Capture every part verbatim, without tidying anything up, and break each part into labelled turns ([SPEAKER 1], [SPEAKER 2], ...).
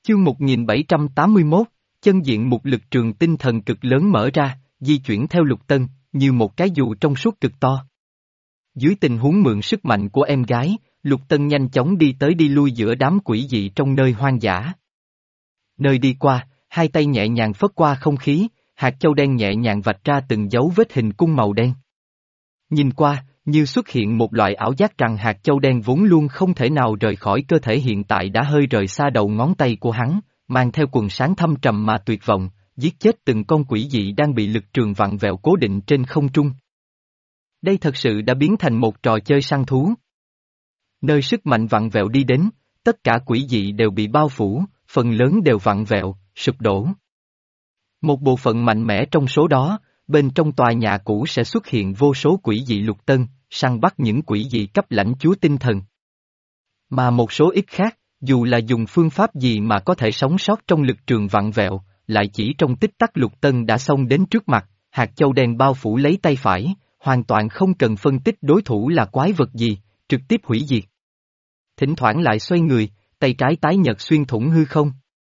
[SPEAKER 1] Chương một nghìn bảy trăm tám mươi mốt, chân diện một lực trường tinh thần cực lớn mở ra, di chuyển theo Lục Tân, như một cái dù trong suốt cực to. Dưới tình huống mượn sức mạnh của em gái, Lục Tân nhanh chóng đi tới đi lui giữa đám quỷ dị trong nơi hoang dã. Nơi đi qua, hai tay nhẹ nhàng phất qua không khí, hạt châu đen nhẹ nhàng vạch ra từng dấu vết hình cung màu đen. Nhìn qua, như xuất hiện một loại ảo giác rằng hạt châu đen vốn luôn không thể nào rời khỏi cơ thể hiện tại đã hơi rời xa đầu ngón tay của hắn, mang theo quần sáng thâm trầm mà tuyệt vọng, giết chết từng con quỷ dị đang bị lực trường vặn vẹo cố định trên không trung. Đây thật sự đã biến thành một trò chơi săn thú. Nơi sức mạnh vặn vẹo đi đến, tất cả quỷ dị đều bị bao phủ, phần lớn đều vặn vẹo, sụp đổ. Một bộ phận mạnh mẽ trong số đó, bên trong tòa nhà cũ sẽ xuất hiện vô số quỷ dị Lục Tân, săn bắt những quỷ dị cấp lãnh chúa tinh thần. Mà một số ít khác, dù là dùng phương pháp gì mà có thể sống sót trong lực trường vặn vẹo, lại chỉ trong tích tắc Lục Tân đã xông đến trước mặt, hạt châu đen bao phủ lấy tay phải, hoàn toàn không cần phân tích đối thủ là quái vật gì, trực tiếp hủy diệt. Thỉnh thoảng lại xoay người, tay trái tái nhợt xuyên thủng hư không.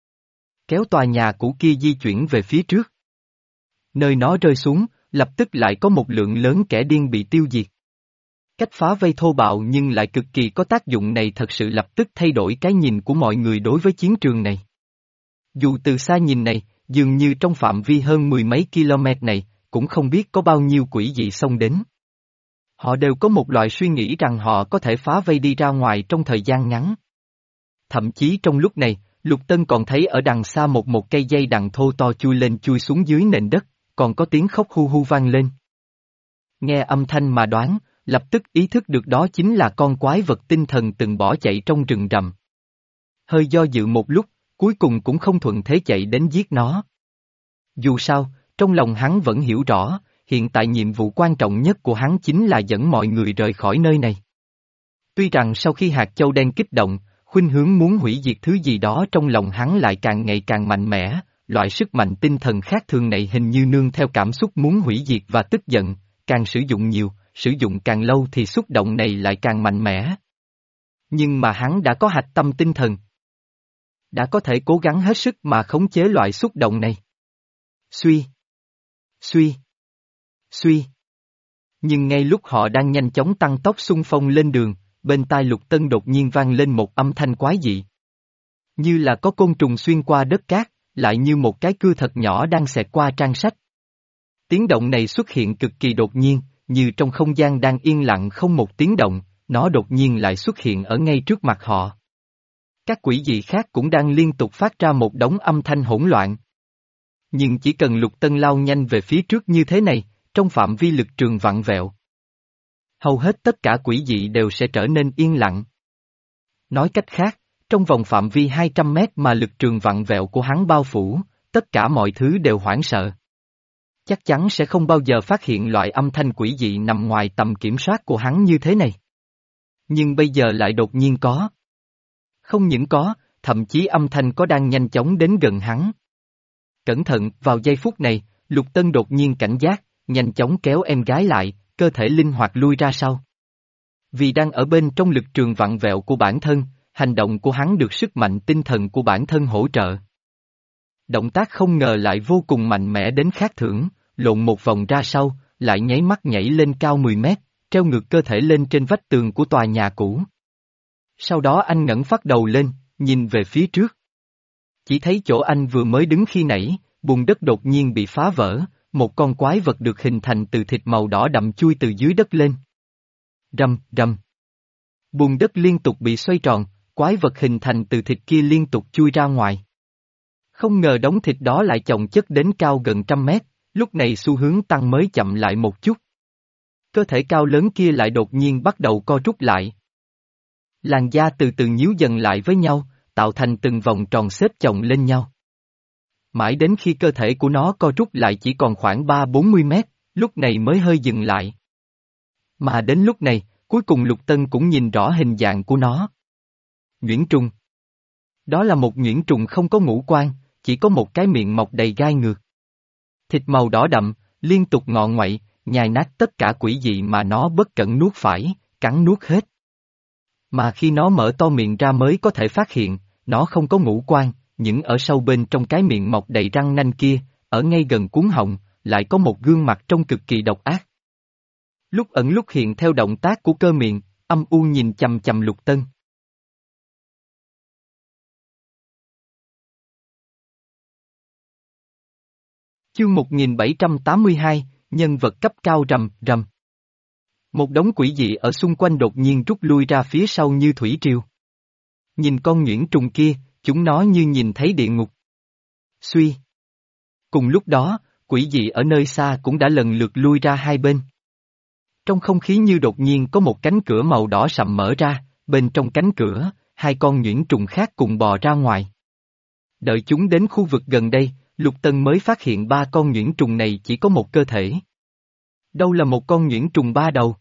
[SPEAKER 1] Kéo tòa nhà cũ kia di chuyển về phía trước. Nơi nó rơi xuống, lập tức lại có một lượng lớn kẻ điên bị tiêu diệt. Cách phá vây thô bạo nhưng lại cực kỳ có tác dụng này thật sự lập tức thay đổi cái nhìn của mọi người đối với chiến trường này. Dù từ xa nhìn này, dường như trong phạm vi hơn mười mấy km này, cũng không biết có bao nhiêu quỷ dị xông đến. Họ đều có một loại suy nghĩ rằng họ có thể phá vây đi ra ngoài trong thời gian ngắn. Thậm chí trong lúc này, Lục Tân còn thấy ở đằng xa một một cây dây đằng thô to chui lên chui xuống dưới nền đất, còn có tiếng khóc hu hu vang lên. Nghe âm thanh mà đoán, lập tức ý thức được đó chính là con quái vật tinh thần từng bỏ chạy trong rừng rậm. Hơi do dự một lúc, cuối cùng cũng không thuận thế chạy đến giết nó. Dù sao, trong lòng hắn vẫn hiểu rõ, hiện tại nhiệm vụ quan trọng nhất của hắn chính là dẫn mọi người rời khỏi nơi này. Tuy rằng sau khi hạt châu đen kích động, khuynh hướng muốn hủy diệt thứ gì đó trong lòng hắn lại càng ngày càng mạnh mẽ, loại sức mạnh tinh thần khác thường này hình như nương theo cảm xúc muốn hủy diệt và tức giận, càng sử dụng nhiều, sử dụng càng lâu thì xúc động này lại càng mạnh mẽ. Nhưng mà hắn đã có hạch tâm tinh thần. Đã có thể cố gắng hết sức mà khống chế loại xúc động này. Suy. Suy. Suy. Nhưng ngay lúc họ đang nhanh chóng tăng tốc xung phong lên đường, bên tai Lục Tân đột nhiên vang lên một âm thanh quái dị. Như là có côn trùng xuyên qua đất cát, lại như một cái cưa thật nhỏ đang xẹt qua trang sách. Tiếng động này xuất hiện cực kỳ đột nhiên, như trong không gian đang yên lặng không một tiếng động, nó đột nhiên lại xuất hiện ở ngay trước mặt họ. Các quỷ dị khác cũng đang liên tục phát ra một đống âm thanh hỗn loạn. Nhưng chỉ cần Lục Tân lao nhanh về phía trước như thế này, trong phạm vi lực trường vặn vẹo, hầu hết tất cả quỷ dị đều sẽ trở nên yên lặng. Nói cách khác, trong vòng phạm vi hai trăm mét mà lực trường vặn vẹo của hắn bao phủ, tất cả mọi thứ đều hoảng sợ. Chắc chắn sẽ không bao giờ phát hiện loại âm thanh quỷ dị nằm ngoài tầm kiểm soát của hắn như thế này. Nhưng bây giờ lại đột nhiên có. Không những có, thậm chí âm thanh có đang nhanh chóng đến gần hắn. Cẩn thận, vào giây phút này, Lục Tân đột nhiên cảnh giác, nhanh chóng kéo em gái lại, cơ thể linh hoạt lui ra sau. Vì đang ở bên trong lực trường vặn vẹo của bản thân, hành động của hắn được sức mạnh tinh thần của bản thân hỗ trợ. Động tác không ngờ lại vô cùng mạnh mẽ đến khác thường, lộn một vòng ra sau, lại nháy mắt nhảy lên cao mười mét, treo ngược cơ thể lên trên vách tường của tòa nhà cũ. Sau đó anh ngẩng phát đầu lên, nhìn về phía trước. Chỉ thấy chỗ anh vừa mới đứng khi nãy, bùn đất đột nhiên bị phá vỡ, một con quái vật được hình thành từ thịt màu đỏ đậm chui từ dưới đất lên. Rầm, rầm. Bùn đất liên tục bị xoay tròn, quái vật hình thành từ thịt kia liên tục chui ra ngoài. Không ngờ đống thịt đó lại chồng chất đến cao gần trăm mét, lúc này xu hướng tăng mới chậm lại một chút. Cơ thể cao lớn kia lại đột nhiên bắt đầu co rút lại. Làn da từ từ nhíu dần lại với nhau, tạo thành từng vòng tròn xếp chồng lên nhau. Mãi đến khi cơ thể của nó co rút lại chỉ còn khoảng ba bốn mươi mét, lúc này mới hơi dừng lại. Mà đến lúc này, cuối cùng Lục Tân cũng nhìn rõ hình dạng của nó. Nhuyễn trùng. Đó là một nhuyễn trùng không có ngũ quan, chỉ có một cái miệng mọc đầy gai ngược. Thịt màu đỏ đậm, liên tục ngọ ngoậy, nhai nát tất cả quỷ dị mà nó bất cẩn nuốt phải, cắn nuốt hết. Mà khi nó mở to miệng ra mới có thể phát hiện, nó không có ngũ quan, những ở sâu bên trong cái miệng mọc đầy răng nanh kia, ở ngay gần cuống họng, lại có một gương mặt trông cực kỳ độc ác. Lúc ẩn lúc hiện theo động tác của cơ miệng, âm u nhìn chằm chằm Lục Tân. Chương một nghìn bảy trăm tám mươi hai, nhân vật cấp cao rầm rầm. Một đống quỷ dị ở xung quanh đột nhiên rút lui ra phía sau như thủy triều. Nhìn con nhuyễn trùng kia, chúng nó như nhìn thấy địa ngục. Suy. Cùng lúc đó, quỷ dị ở nơi xa cũng đã lần lượt lui ra hai bên. Trong không khí như đột nhiên có một cánh cửa màu đỏ sậm mở ra, bên trong cánh cửa, hai con nhuyễn trùng khác cùng bò ra ngoài. Đợi chúng đến khu vực gần đây, Lục Tân mới phát hiện ba con nhuyễn trùng này chỉ có một cơ thể. Đâu là một con nhuyễn trùng ba đầu?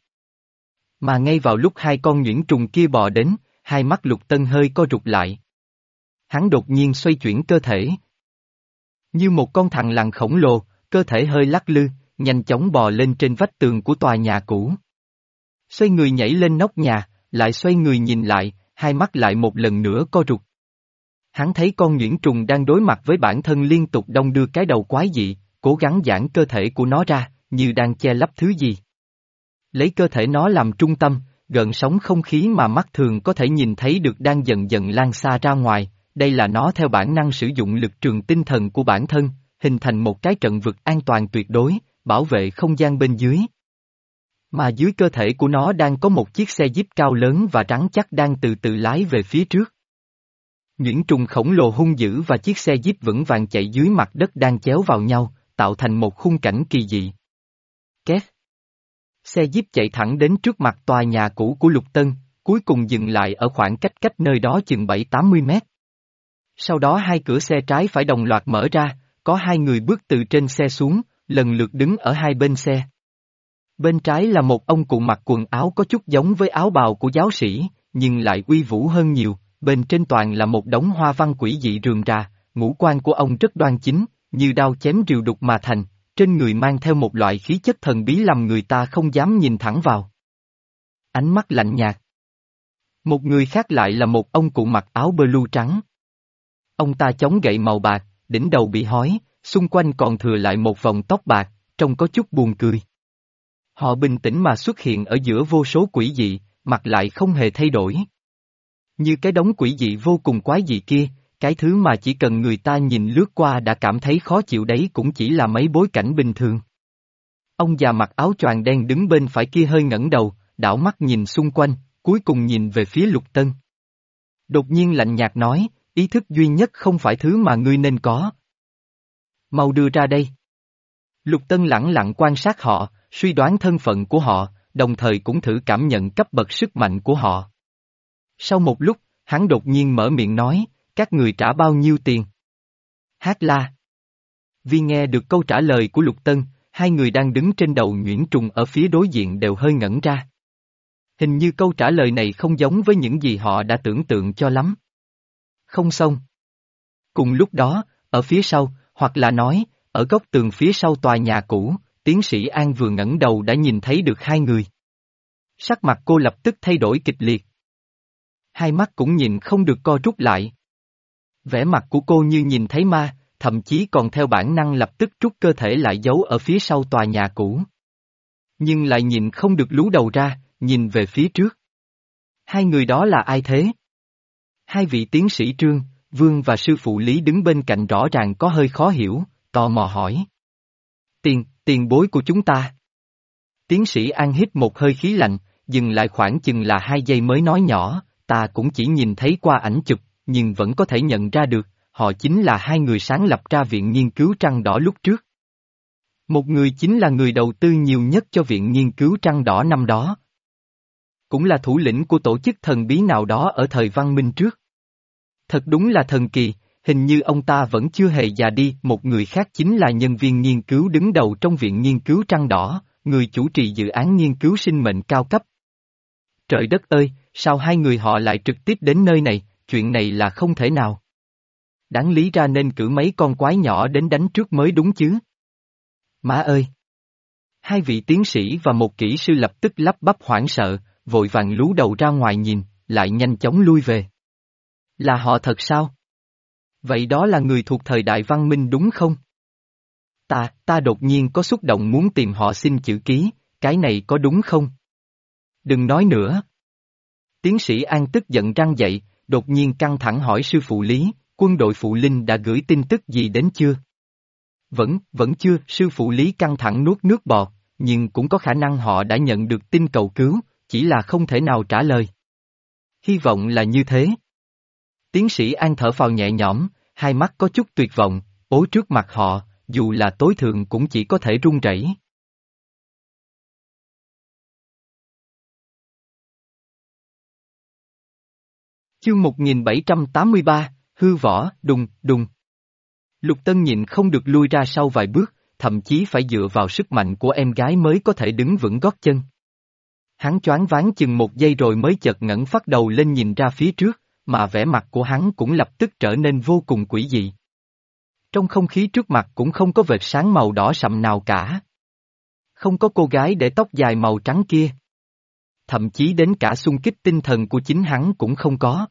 [SPEAKER 1] Mà ngay vào lúc hai con nhuyễn trùng kia bò đến, hai mắt Lục Tân hơi co rụt lại. Hắn đột nhiên xoay chuyển cơ thể. Như một con thằn lằn khổng lồ, cơ thể hơi lắc lư, nhanh chóng bò lên trên vách tường của tòa nhà cũ. Xoay người nhảy lên nóc nhà, lại xoay người nhìn lại, hai mắt lại một lần nữa co rụt. Hắn thấy con nhuyễn trùng đang đối mặt với bản thân liên tục đong đưa cái đầu quái dị, cố gắng giãn cơ thể của nó ra, như đang che lấp thứ gì. Lấy cơ thể nó làm trung tâm, gợn sóng không khí mà mắt thường có thể nhìn thấy được đang dần dần lan xa ra ngoài, đây là nó theo bản năng sử dụng lực trường tinh thần của bản thân, hình thành một cái trận vực an toàn tuyệt đối, bảo vệ không gian bên dưới. Mà dưới cơ thể của nó đang có một chiếc xe jeep cao lớn và rắn chắc đang từ từ lái về phía trước. Nhuyễn trùng khổng lồ hung dữ và chiếc xe jeep vững vàng chạy dưới mặt đất đang chéo vào nhau, tạo thành một khung cảnh kỳ dị. Két. Xe jeep chạy thẳng đến trước mặt tòa nhà cũ của Lục Tân, cuối cùng dừng lại ở khoảng cách cách nơi đó chừng bảy tám mươi mét. Sau đó hai cửa xe trái phải đồng loạt mở ra, có hai người bước từ trên xe xuống, lần lượt đứng ở hai bên xe. Bên trái là một ông cụ mặc quần áo có chút giống với áo bào của giáo sĩ, nhưng lại uy vũ hơn nhiều, bên trên toàn là một đống hoa văn quỷ dị rườm rà, ngũ quan của ông rất đoan chính, như đao chém rìu đục mà thành, trên người mang theo một loại khí chất thần bí làm người ta không dám nhìn thẳng vào. Ánh mắt lạnh nhạt. Một người khác lại là một ông cụ mặc áo blue trắng. Ông ta chống gậy màu bạc, đỉnh đầu bị hói, xung quanh còn thừa lại một vòng tóc bạc, trông có chút buồn cười. Họ bình tĩnh mà xuất hiện ở giữa vô số quỷ dị, mặt lại không hề thay đổi. Như cái đống quỷ dị vô cùng quái dị kia, cái thứ mà chỉ cần người ta nhìn lướt qua đã cảm thấy khó chịu đấy cũng chỉ là mấy bối cảnh bình thường. Ông già mặc áo choàng đen đứng bên phải kia hơi ngẩng đầu, đảo mắt nhìn xung quanh, cuối cùng nhìn về phía Lục Tân. Đột nhiên lạnh nhạt nói, ý thức duy nhất không phải thứ mà ngươi nên có. Mau đưa ra đây. Lục Tân lẳng lặng quan sát họ, suy đoán thân phận của họ, đồng thời cũng thử cảm nhận cấp bậc sức mạnh của họ. Sau một lúc, hắn đột nhiên mở miệng nói, các người trả bao nhiêu tiền? Hát la. Vì nghe được câu trả lời của Lục Tân, hai người đang đứng trên đầu nhuyễn trùng ở phía đối diện đều hơi ngẩn ra. Hình như câu trả lời này không giống với những gì họ đã tưởng tượng cho lắm. Không xong. Cùng lúc đó, ở phía sau, hoặc là nói, ở góc tường phía sau tòa nhà cũ, tiến sĩ An vừa ngẩng đầu đã nhìn thấy được hai người. Sắc mặt cô lập tức thay đổi kịch liệt. Hai mắt cũng nhìn không được co rút lại. Vẻ mặt của cô như nhìn thấy ma, thậm chí còn theo bản năng lập tức rút cơ thể lại giấu ở phía sau tòa nhà cũ. Nhưng lại nhìn không được lú đầu ra, nhìn về phía trước. Hai người đó là ai thế? Hai vị tiến sĩ Trương, Vương và sư phụ Lý đứng bên cạnh rõ ràng có hơi khó hiểu, tò mò hỏi. Tiền, tiền bối của chúng ta. Tiến sĩ An hít một hơi khí lạnh, dừng lại khoảng chừng là hai giây mới nói nhỏ, ta cũng chỉ nhìn thấy qua ảnh chụp, nhưng vẫn có thể nhận ra được, họ chính là hai người sáng lập ra Viện Nghiên cứu Trăng Đỏ lúc trước. Một người chính là người đầu tư nhiều nhất cho Viện Nghiên cứu Trăng Đỏ năm đó. Cũng là thủ lĩnh của tổ chức thần bí nào đó ở thời văn minh trước. Thật đúng là thần kỳ, hình như ông ta vẫn chưa hề già đi, một người khác chính là nhân viên nghiên cứu đứng đầu trong Viện Nghiên cứu Trăng Đỏ, người chủ trì dự án nghiên cứu sinh mệnh cao cấp. Trời đất ơi, sao hai người họ lại trực tiếp đến nơi này, chuyện này là không thể nào. Đáng lý ra nên cử mấy con quái nhỏ đến đánh trước mới đúng chứ. Má ơi! Hai vị tiến sĩ và một kỹ sư lập tức lắp bắp hoảng sợ, vội vàng lú đầu ra ngoài nhìn, lại nhanh chóng lui về. Là họ thật sao? Vậy đó là người thuộc thời đại văn minh đúng không? Ta, ta đột nhiên có xúc động muốn tìm họ xin chữ ký, cái này có đúng không? Đừng nói nữa. Tiến sĩ An tức giận răng dậy, đột nhiên căng thẳng hỏi sư phụ Lý, quân đội phụ linh đã gửi tin tức gì đến chưa? Vẫn, vẫn chưa, sư phụ Lý căng thẳng nuốt nước bọt, nhưng cũng có khả năng họ đã nhận được tin cầu cứu, chỉ là không thể nào trả lời. Hy vọng là như thế. Tiến sĩ An thở phào nhẹ nhõm, hai mắt có chút tuyệt vọng, ố trước mặt họ, dù là tối thượng cũng chỉ có thể run rẩy. Chương một nghìn bảy trăm tám mươi ba, hư võ, đùng, đùng. Lục Tân nhịn không được lui ra sau vài bước, thậm chí phải dựa vào sức mạnh của em gái mới có thể đứng vững gót chân. Hắn choáng váng chừng một giây rồi mới chợt ngẩng phát đầu lên nhìn ra phía trước, mà vẻ mặt của hắn cũng lập tức trở nên vô cùng quỷ dị. Trong không khí trước mặt cũng không có vệt sáng màu đỏ sậm nào cả. Không có cô gái để tóc dài màu trắng kia. Thậm chí đến cả xung kích tinh thần của chính hắn cũng không có.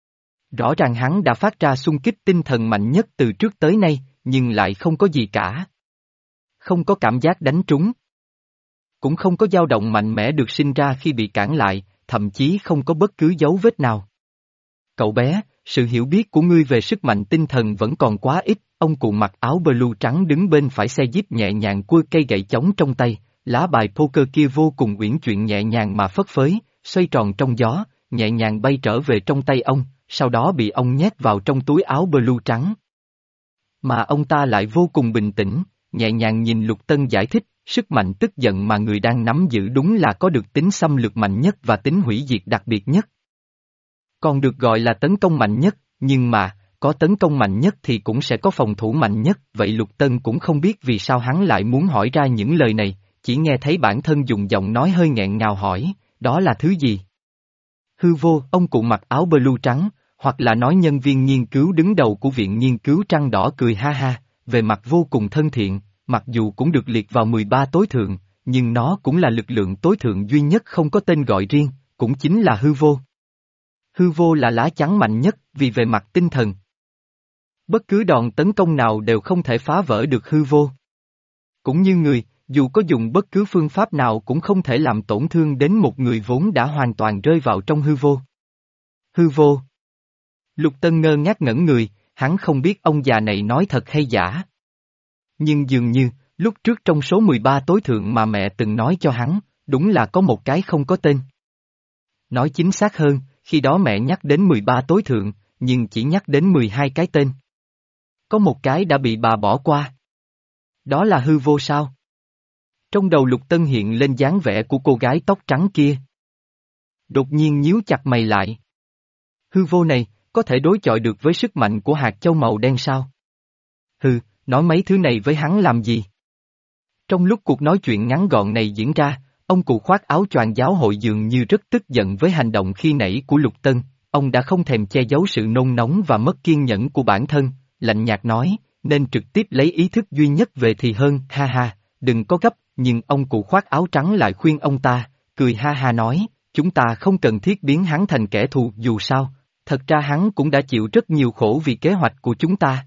[SPEAKER 1] Rõ ràng hắn đã phát ra xung kích tinh thần mạnh nhất từ trước tới nay, nhưng lại không có gì cả. Không có cảm giác đánh trúng. Cũng không có dao động mạnh mẽ được sinh ra khi bị cản lại, thậm chí không có bất cứ dấu vết nào. Cậu bé, sự hiểu biết của ngươi về sức mạnh tinh thần vẫn còn quá ít, ông cụ mặc áo blue trắng đứng bên phải xe jeep nhẹ nhàng cua cây gậy chống trong tay, lá bài poker kia vô cùng uyển chuyển nhẹ nhàng mà phất phới, xoay tròn trong gió, nhẹ nhàng bay trở về trong tay ông, sau đó bị ông nhét vào trong túi áo blue trắng. Mà ông ta lại vô cùng bình tĩnh, nhẹ nhàng nhìn Lục Tân giải thích, sức mạnh tức giận mà người đang nắm giữ đúng là có được tính xâm lược mạnh nhất và tính hủy diệt đặc biệt nhất. Còn được gọi là tấn công mạnh nhất, nhưng mà, có tấn công mạnh nhất thì cũng sẽ có phòng thủ mạnh nhất, vậy Lục Tân cũng không biết vì sao hắn lại muốn hỏi ra những lời này, chỉ nghe thấy bản thân dùng giọng nói hơi nghẹn ngào hỏi, đó là thứ gì? Hư vô, ông cụ mặc áo blue trắng, hoặc là nói nhân viên nghiên cứu đứng đầu của viện nghiên cứu trăng đỏ cười ha ha, về mặt vô cùng thân thiện, mặc dù cũng được liệt vào mười ba tối thượng, nhưng nó cũng là lực lượng tối thượng duy nhất không có tên gọi riêng, cũng chính là hư vô. Hư vô là lá chắn mạnh nhất vì về mặt tinh thần. Bất cứ đòn tấn công nào đều không thể phá vỡ được hư vô. Cũng như người, dù có dùng bất cứ phương pháp nào cũng không thể làm tổn thương đến một người vốn đã hoàn toàn rơi vào trong hư vô. Hư vô. Lục Tân ngơ ngác ngẩn người, hắn không biết ông già này nói thật hay giả. Nhưng dường như, lúc trước trong số mười ba tối thượng mà mẹ từng nói cho hắn, đúng là có một cái không có tên. Nói chính xác hơn, khi đó mẹ nhắc đến mười ba tối thượng, nhưng chỉ nhắc đến mười hai cái tên. Có một cái đã bị bà bỏ qua. Đó là hư vô sao? Trong đầu Lục Tân hiện lên dáng vẻ của cô gái tóc trắng kia. Đột nhiên nhíu chặt mày lại. Hư vô này, có thể đối chọi được với sức mạnh của hạt châu màu đen sao? Hừ, nói mấy thứ này với hắn làm gì? Trong lúc cuộc nói chuyện ngắn gọn này diễn ra, ông cụ khoác áo choàng giáo hội dường như rất tức giận với hành động khi nãy của Lục Tân, ông đã không thèm che giấu sự nôn nóng và mất kiên nhẫn của bản thân, lạnh nhạt nói, nên trực tiếp lấy ý thức duy nhất về thì hơn, ha ha, đừng có gấp, nhưng ông cụ khoác áo trắng lại khuyên ông ta, cười ha ha nói, chúng ta không cần thiết biến hắn thành kẻ thù dù sao, thật ra hắn cũng đã chịu rất nhiều khổ vì kế hoạch của chúng ta.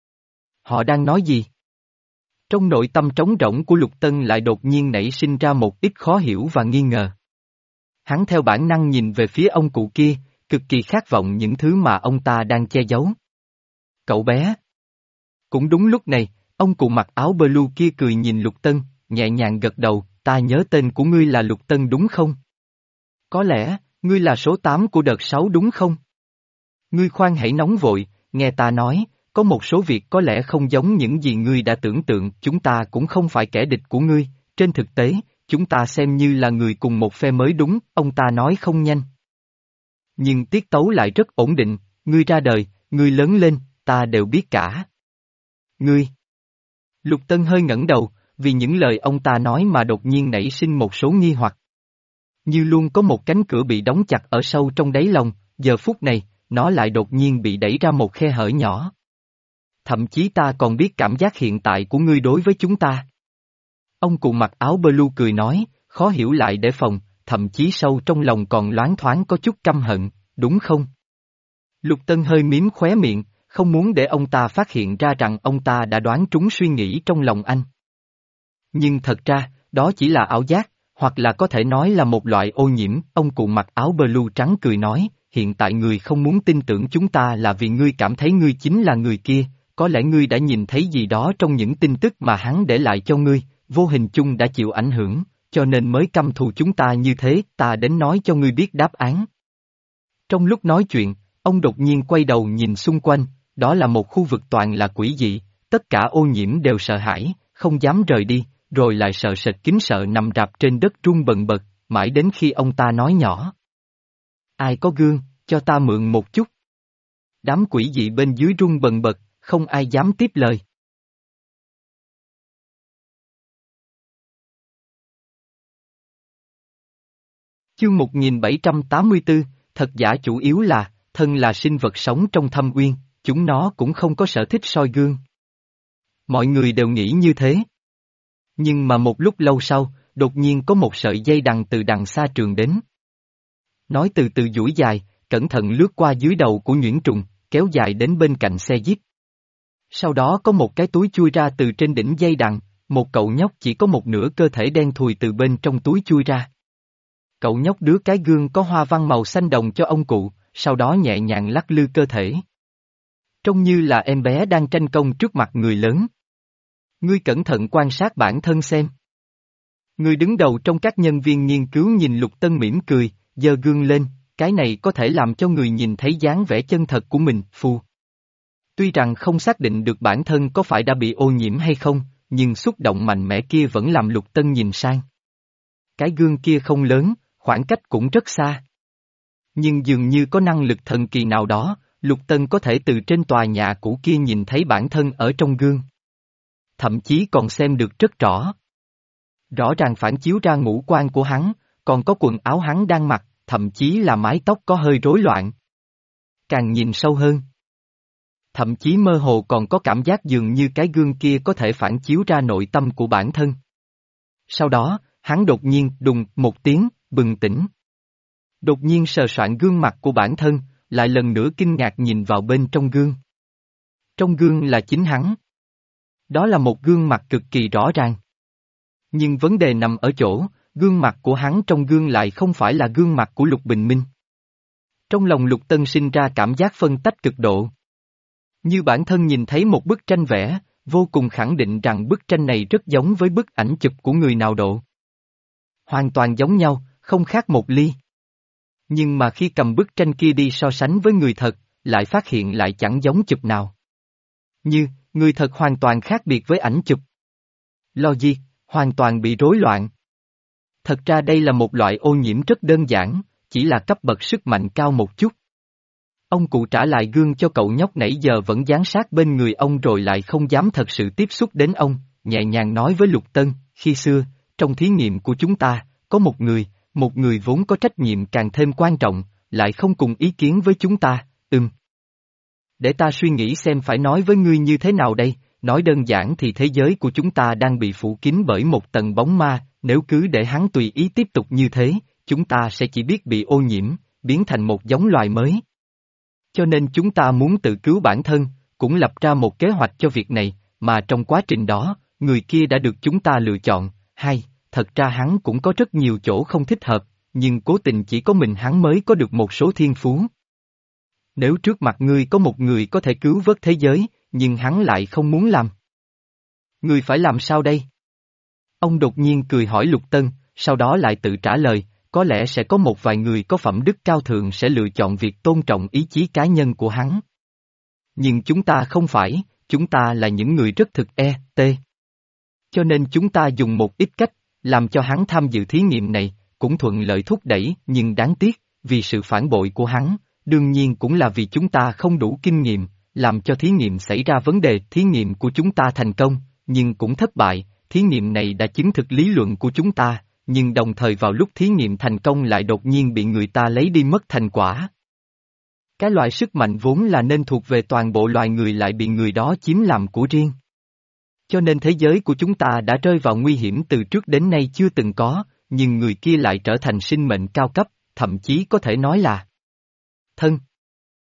[SPEAKER 1] Họ đang nói gì? Trong nội tâm trống rỗng của Lục Tân lại đột nhiên nảy sinh ra một ít khó hiểu và nghi ngờ. Hắn theo bản năng nhìn về phía ông cụ kia, cực kỳ khát vọng những thứ mà ông ta đang che giấu. Cậu bé. Cũng đúng lúc này, ông cụ mặc áo blue kia cười nhìn Lục Tân, nhẹ nhàng gật đầu, ta nhớ tên của ngươi là Lục Tân đúng không? Có lẽ, ngươi là số tám của đợt sáu đúng không? Ngươi khoan hãy nóng vội, nghe ta nói, có một số việc có lẽ không giống những gì ngươi đã tưởng tượng, chúng ta cũng không phải kẻ địch của ngươi, trên thực tế, chúng ta xem như là người cùng một phe mới đúng, ông ta nói không nhanh. Nhưng tiết tấu lại rất ổn định, ngươi ra đời, ngươi lớn lên, ta đều biết cả. Ngươi. Lục Tân hơi ngẩng đầu, vì những lời ông ta nói mà đột nhiên nảy sinh một số nghi hoặc. Như luôn có một cánh cửa bị đóng chặt ở sâu trong đáy lòng, giờ phút này, nó lại đột nhiên bị đẩy ra một khe hở nhỏ. Thậm chí ta còn biết cảm giác hiện tại của ngươi đối với chúng ta. Ông cụ mặc áo blue cười nói, khó hiểu lại để phòng, thậm chí sâu trong lòng còn loáng thoáng có chút căm hận, đúng không? Lục Tân hơi miếm khóe miệng, không muốn để ông ta phát hiện ra rằng ông ta đã đoán trúng suy nghĩ trong lòng anh. Nhưng thật ra, đó chỉ là ảo giác, hoặc là có thể nói là một loại ô nhiễm. Ông cụ mặc áo blue trắng cười nói, hiện tại người không muốn tin tưởng chúng ta là vì ngươi cảm thấy ngươi chính là người kia, có lẽ ngươi đã nhìn thấy gì đó trong những tin tức mà hắn để lại cho ngươi, vô hình chung đã chịu ảnh hưởng, cho nên mới căm thù chúng ta như thế, ta đến nói cho ngươi biết đáp án. Trong lúc nói chuyện, ông đột nhiên quay đầu nhìn xung quanh, đó là một khu vực toàn là quỷ dị, tất cả ô nhiễm đều sợ hãi, không dám rời đi, rồi lại sợ sệt kính sợ nằm rạp trên đất run bần bật, mãi đến khi ông ta nói nhỏ. Ai có gương, cho ta mượn một chút. Đám quỷ dị bên dưới run bần bật, không ai dám tiếp lời. Chương một nghìn bảy trăm tám mươi tư, thật giả chủ yếu là, thân là sinh vật sống trong thâm uyên, chúng nó cũng không có sở thích soi gương. Mọi người đều nghĩ như thế. Nhưng mà một lúc lâu sau, đột nhiên có một sợi dây đằng từ đằng xa trường đến. Nói từ từ duỗi dài, cẩn thận lướt qua dưới đầu của nhuyễn trùng, kéo dài đến bên cạnh xe jeep. Sau đó có một cái túi chui ra từ trên đỉnh dây đằng, một cậu nhóc chỉ có một nửa cơ thể đen thùi từ bên trong túi chui ra. Cậu nhóc đứa cái gương có hoa văn màu xanh đồng cho ông cụ, sau đó nhẹ nhàng lắc lư cơ thể. Trông như là em bé đang tranh công trước mặt người lớn. Ngươi cẩn thận quan sát bản thân xem. Người đứng đầu trong các nhân viên nghiên cứu nhìn Lục Tân mỉm cười, giơ gương lên, cái này có thể làm cho người nhìn thấy dáng vẻ chân thật của mình, phù. Tuy rằng không xác định được bản thân có phải đã bị ô nhiễm hay không, nhưng xúc động mạnh mẽ kia vẫn làm Lục Tân nhìn sang. Cái gương kia không lớn, khoảng cách cũng rất xa. Nhưng dường như có năng lực thần kỳ nào đó, Lục Tân có thể từ trên tòa nhà cũ kia nhìn thấy bản thân ở trong gương. Thậm chí còn xem được rất rõ. Rõ ràng phản chiếu ra ngũ quan của hắn, còn có quần áo hắn đang mặc, thậm chí là mái tóc có hơi rối loạn. Càng nhìn sâu hơn. Thậm chí mơ hồ còn có cảm giác dường như cái gương kia có thể phản chiếu ra nội tâm của bản thân. Sau đó, hắn đột nhiên đùng một tiếng, bừng tỉnh. Đột nhiên sờ soạn gương mặt của bản thân, lại lần nữa kinh ngạc nhìn vào bên trong gương. Trong gương là chính hắn. Đó là một gương mặt cực kỳ rõ ràng. Nhưng vấn đề nằm ở chỗ, gương mặt của hắn trong gương lại không phải là gương mặt của Lục Bình Minh. Trong lòng Lục Tân sinh ra cảm giác phân tách cực độ. Như bản thân nhìn thấy một bức tranh vẽ, vô cùng khẳng định rằng bức tranh này rất giống với bức ảnh chụp của người nào độ. Hoàn toàn giống nhau, không khác một ly. Nhưng mà khi cầm bức tranh kia đi so sánh với người thật, lại phát hiện lại chẳng giống chụp nào. Như, người thật hoàn toàn khác biệt với ảnh chụp. Logic, hoàn toàn bị rối loạn. Thật ra đây là một loại ô nhiễm rất đơn giản, chỉ là cấp bậc sức mạnh cao một chút. Ông cụ trả lại gương cho cậu nhóc nãy giờ vẫn dán sát bên người ông rồi lại không dám thật sự tiếp xúc đến ông, nhẹ nhàng nói với Lục Tân, khi xưa, trong thí nghiệm của chúng ta, có một người, một người vốn có trách nhiệm càng thêm quan trọng, lại không cùng ý kiến với chúng ta, ừm. Để ta suy nghĩ xem phải nói với ngươi như thế nào đây, nói đơn giản thì thế giới của chúng ta đang bị phủ kín bởi một tầng bóng ma, nếu cứ để hắn tùy ý tiếp tục như thế, chúng ta sẽ chỉ biết bị ô nhiễm, biến thành một giống loài mới. Cho nên chúng ta muốn tự cứu bản thân, cũng lập ra một kế hoạch cho việc này, mà trong quá trình đó, người kia đã được chúng ta lựa chọn, hay, thật ra hắn cũng có rất nhiều chỗ không thích hợp, nhưng cố tình chỉ có mình hắn mới có được một số thiên phú. Nếu trước mặt ngươi có một người có thể cứu vớt thế giới, nhưng hắn lại không muốn làm. Ngươi phải làm sao đây? Ông đột nhiên cười hỏi Lục Tân, sau đó lại tự trả lời, có lẽ sẽ có một vài người có phẩm đức cao thượng sẽ lựa chọn việc tôn trọng ý chí cá nhân của hắn. Nhưng chúng ta không phải, chúng ta là những người rất thực e, t. Cho nên chúng ta dùng một ít cách, làm cho hắn tham dự thí nghiệm này, cũng thuận lợi thúc đẩy, nhưng đáng tiếc, vì sự phản bội của hắn, đương nhiên cũng là vì chúng ta không đủ kinh nghiệm, làm cho thí nghiệm xảy ra vấn đề. Thí nghiệm của chúng ta thành công, nhưng cũng thất bại, thí nghiệm này đã chứng thực lý luận của chúng ta, nhưng đồng thời vào lúc thí nghiệm thành công lại đột nhiên bị người ta lấy đi mất thành quả. Cái loại sức mạnh vốn là nên thuộc về toàn bộ loài người lại bị người đó chiếm làm của riêng. Cho nên thế giới của chúng ta đã rơi vào nguy hiểm từ trước đến nay chưa từng có, nhưng người kia lại trở thành sinh mệnh cao cấp, thậm chí có thể nói là thân.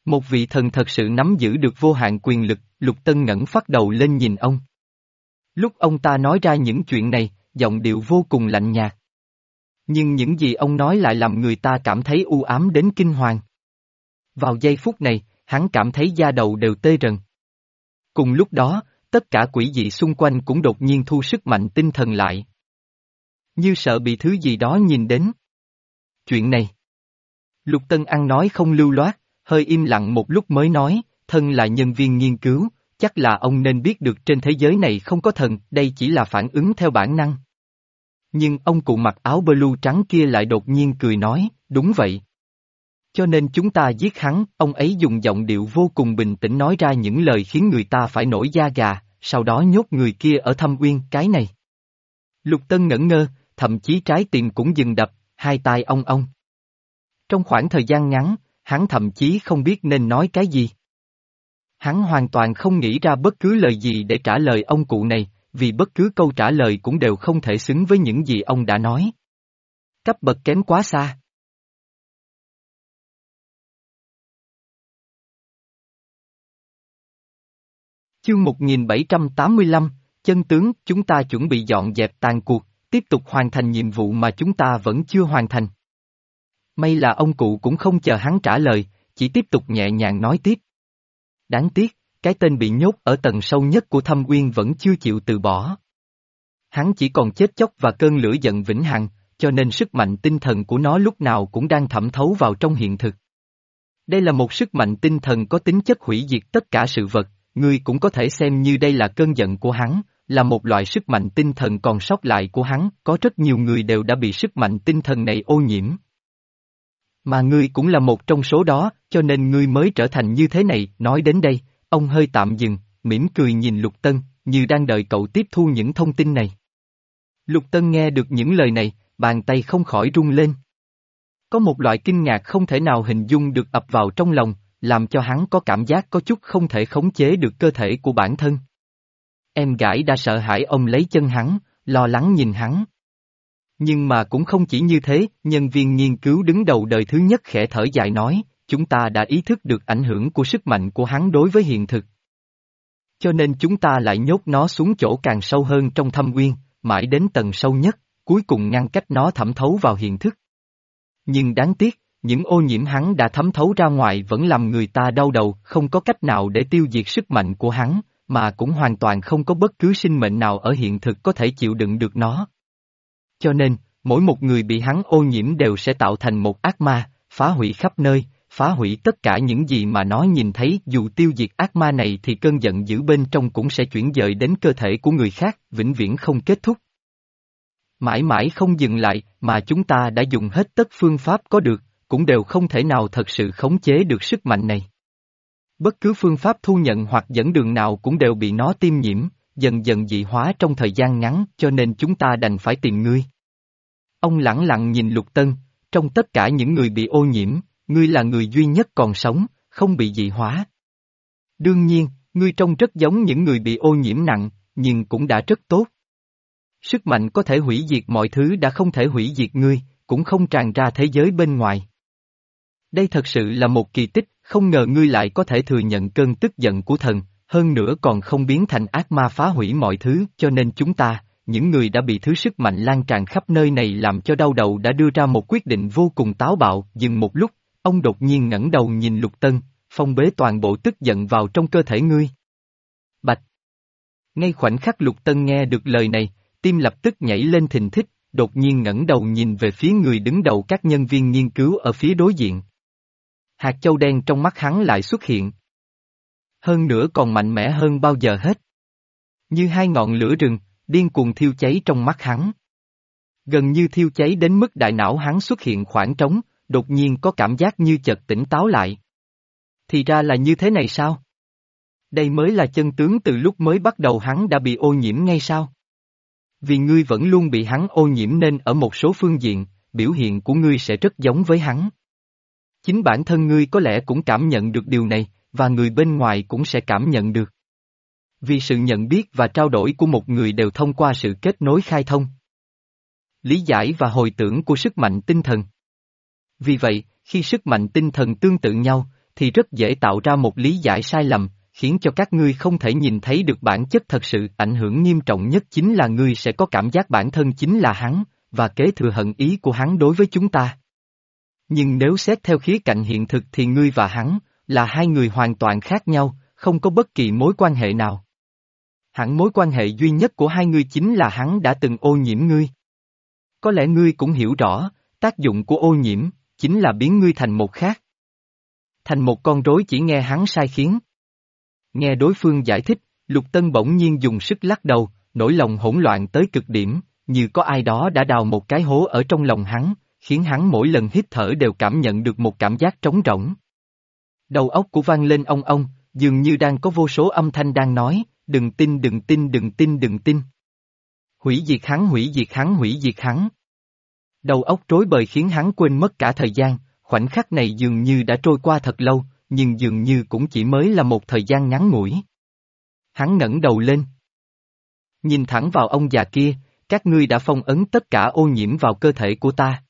[SPEAKER 1] Một vị thần thật sự nắm giữ được vô hạn quyền lực, Lục Tân ngẩng phát đầu lên nhìn ông. Lúc ông ta nói ra những chuyện này, giọng điệu vô cùng lạnh nhạt. Nhưng những gì ông nói lại làm người ta cảm thấy u ám đến kinh hoàng. Vào giây phút này, hắn cảm thấy da đầu đều tê rần. Cùng lúc đó, tất cả quỷ dị xung quanh cũng đột nhiên thu sức mạnh tinh thần lại. Như sợ bị thứ gì đó nhìn đến. Chuyện này. Lục Tân ăn nói không lưu loát, hơi im lặng một lúc mới nói, thân là nhân viên nghiên cứu, chắc là ông nên biết được trên thế giới này không có thần, đây chỉ là phản ứng theo bản năng. Nhưng ông cụ mặc áo blue trắng kia lại đột nhiên cười nói, đúng vậy. Cho nên chúng ta giết hắn, ông ấy dùng giọng điệu vô cùng bình tĩnh nói ra những lời khiến người ta phải nổi da gà, sau đó nhốt người kia ở thâm uyên, cái này. Lục Tân ngẩn ngơ, thậm chí trái tim cũng dừng đập, hai tai ong ong. Trong khoảng thời gian ngắn, hắn thậm chí không biết nên nói cái gì. Hắn hoàn toàn không nghĩ ra bất cứ lời gì để trả lời ông cụ này, vì bất cứ câu trả lời cũng đều không thể xứng với những gì ông đã nói. Cấp bậc kém quá xa. Chương một nghìn bảy trăm tám mươi lăm, chân tướng, chúng ta chuẩn bị dọn dẹp tàn cuộc, tiếp tục hoàn thành nhiệm vụ mà chúng ta vẫn chưa hoàn thành. May là ông cụ cũng không chờ hắn trả lời, chỉ tiếp tục nhẹ nhàng nói tiếp. Đáng tiếc, cái tên bị nhốt ở tầng sâu nhất của thâm uyên vẫn chưa chịu từ bỏ. Hắn chỉ còn chết chóc và cơn lửa giận vĩnh hằng, cho nên sức mạnh tinh thần của nó lúc nào cũng đang thẩm thấu vào trong hiện thực. Đây là một sức mạnh tinh thần có tính chất hủy diệt tất cả sự vật, ngươi cũng có thể xem như đây là cơn giận của hắn, là một loại sức mạnh tinh thần còn sót lại của hắn, có rất nhiều người đều đã bị sức mạnh tinh thần này ô nhiễm. Mà ngươi cũng là một trong số đó, cho nên ngươi mới trở thành như thế này, nói đến đây, ông hơi tạm dừng, mỉm cười nhìn Lục Tân, như đang đợi cậu tiếp thu những thông tin này. Lục Tân nghe được những lời này, bàn tay không khỏi rung lên. Có một loại kinh ngạc không thể nào hình dung được ập vào trong lòng, làm cho hắn có cảm giác có chút không thể khống chế được cơ thể của bản thân. Em gái đã sợ hãi ôm lấy chân hắn, lo lắng nhìn hắn. Nhưng mà cũng không chỉ như thế, nhân viên nghiên cứu đứng đầu đời thứ nhất khẽ thở dài nói, chúng ta đã ý thức được ảnh hưởng của sức mạnh của hắn đối với hiện thực. Cho nên chúng ta lại nhốt nó xuống chỗ càng sâu hơn trong thâm uyên, mãi đến tầng sâu nhất, cuối cùng ngăn cách nó thẩm thấu vào hiện thực. Nhưng đáng tiếc, những ô nhiễm hắn đã thấm thấu ra ngoài vẫn làm người ta đau đầu, không có cách nào để tiêu diệt sức mạnh của hắn, mà cũng hoàn toàn không có bất cứ sinh mệnh nào ở hiện thực có thể chịu đựng được nó. Cho nên, mỗi một người bị hắn ô nhiễm đều sẽ tạo thành một ác ma, phá hủy khắp nơi, phá hủy tất cả những gì mà nó nhìn thấy, dù tiêu diệt ác ma này thì cơn giận dữ bên trong cũng sẽ chuyển dời đến cơ thể của người khác, vĩnh viễn không kết thúc. Mãi mãi không dừng lại, mà chúng ta đã dùng hết tất phương pháp có được, cũng đều không thể nào thật sự khống chế được sức mạnh này. Bất cứ phương pháp thu nhận hoặc dẫn đường nào cũng đều bị nó tiêm nhiễm, dần dần dị hóa trong thời gian ngắn, cho nên chúng ta đành phải tìm ngươi. Ông lẳng lặng nhìn Lục Tân, trong tất cả những người bị ô nhiễm, ngươi là người duy nhất còn sống, không bị dị hóa. Đương nhiên, ngươi trông rất giống những người bị ô nhiễm nặng, nhưng cũng đã rất tốt. Sức mạnh có thể hủy diệt mọi thứ đã không thể hủy diệt ngươi, cũng không tràn ra thế giới bên ngoài. Đây thật sự là một kỳ tích, không ngờ ngươi lại có thể thừa nhận cơn tức giận của thần, hơn nữa còn không biến thành ác ma phá hủy mọi thứ, cho nên chúng ta, những người đã bị thứ sức mạnh lan tràn khắp nơi này làm cho đau đầu đã đưa ra một quyết định vô cùng táo bạo, dừng một lúc, ông đột nhiên ngẩng đầu nhìn Lục Tân, phong bế toàn bộ tức giận vào trong cơ thể ngươi. Bạch! Ngay khoảnh khắc Lục Tân nghe được lời này, tim lập tức nhảy lên thình thịch, đột nhiên ngẩng đầu nhìn về phía người đứng đầu các nhân viên nghiên cứu ở phía đối diện. Hạt châu đen trong mắt hắn lại xuất hiện. Hơn nữa còn mạnh mẽ hơn bao giờ hết. Như hai ngọn lửa rừng, điên cuồng thiêu cháy trong mắt hắn. Gần như thiêu cháy đến mức đại não hắn xuất hiện khoảng trống, đột nhiên có cảm giác như chợt tỉnh táo lại. Thì ra là như thế này sao? Đây mới là chân tướng, từ lúc mới bắt đầu hắn đã bị ô nhiễm ngay sao? Vì ngươi vẫn luôn bị hắn ô nhiễm nên ở một số phương diện, biểu hiện của ngươi sẽ rất giống với hắn. Chính bản thân ngươi có lẽ cũng cảm nhận được điều này, và người bên ngoài cũng sẽ cảm nhận được. Vì sự nhận biết và trao đổi của một người đều thông qua sự kết nối khai thông, lý giải và hồi tưởng của sức mạnh tinh thần. Vì vậy, khi sức mạnh tinh thần tương tự nhau, thì rất dễ tạo ra một lý giải sai lầm, khiến cho các ngươi không thể nhìn thấy được bản chất thật sự. Ảnh hưởng nghiêm trọng nhất chính là ngươi sẽ có cảm giác bản thân chính là hắn, và kế thừa hận ý của hắn đối với chúng ta. Nhưng nếu xét theo khía cạnh hiện thực thì ngươi và hắn là hai người hoàn toàn khác nhau, không có bất kỳ mối quan hệ nào. Hẳn mối quan hệ duy nhất của hai ngươi chính là hắn đã từng ô nhiễm ngươi. Có lẽ ngươi cũng hiểu rõ, tác dụng của ô nhiễm, chính là biến ngươi thành một khác. Thành một con rối chỉ nghe hắn sai khiến. Nghe đối phương giải thích, Lục Tân bỗng nhiên dùng sức lắc đầu, nỗi lòng hỗn loạn tới cực điểm, như có ai đó đã đào một cái hố ở trong lòng hắn, khiến hắn mỗi lần hít thở đều cảm nhận được một cảm giác trống rỗng. Đầu óc của vang lên ong ong, dường như đang có vô số âm thanh đang nói, đừng tin đừng tin đừng tin đừng tin. Hủy diệt hắn hủy diệt hắn hủy diệt hắn. Đầu óc rối bời khiến hắn quên mất cả thời gian, khoảnh khắc này dường như đã trôi qua thật lâu, nhưng dường như cũng chỉ mới là một thời gian ngắn ngủi. Hắn ngẩng đầu lên. Nhìn thẳng vào ông già kia, các ngươi đã phong ấn tất cả ô nhiễm vào cơ thể của ta.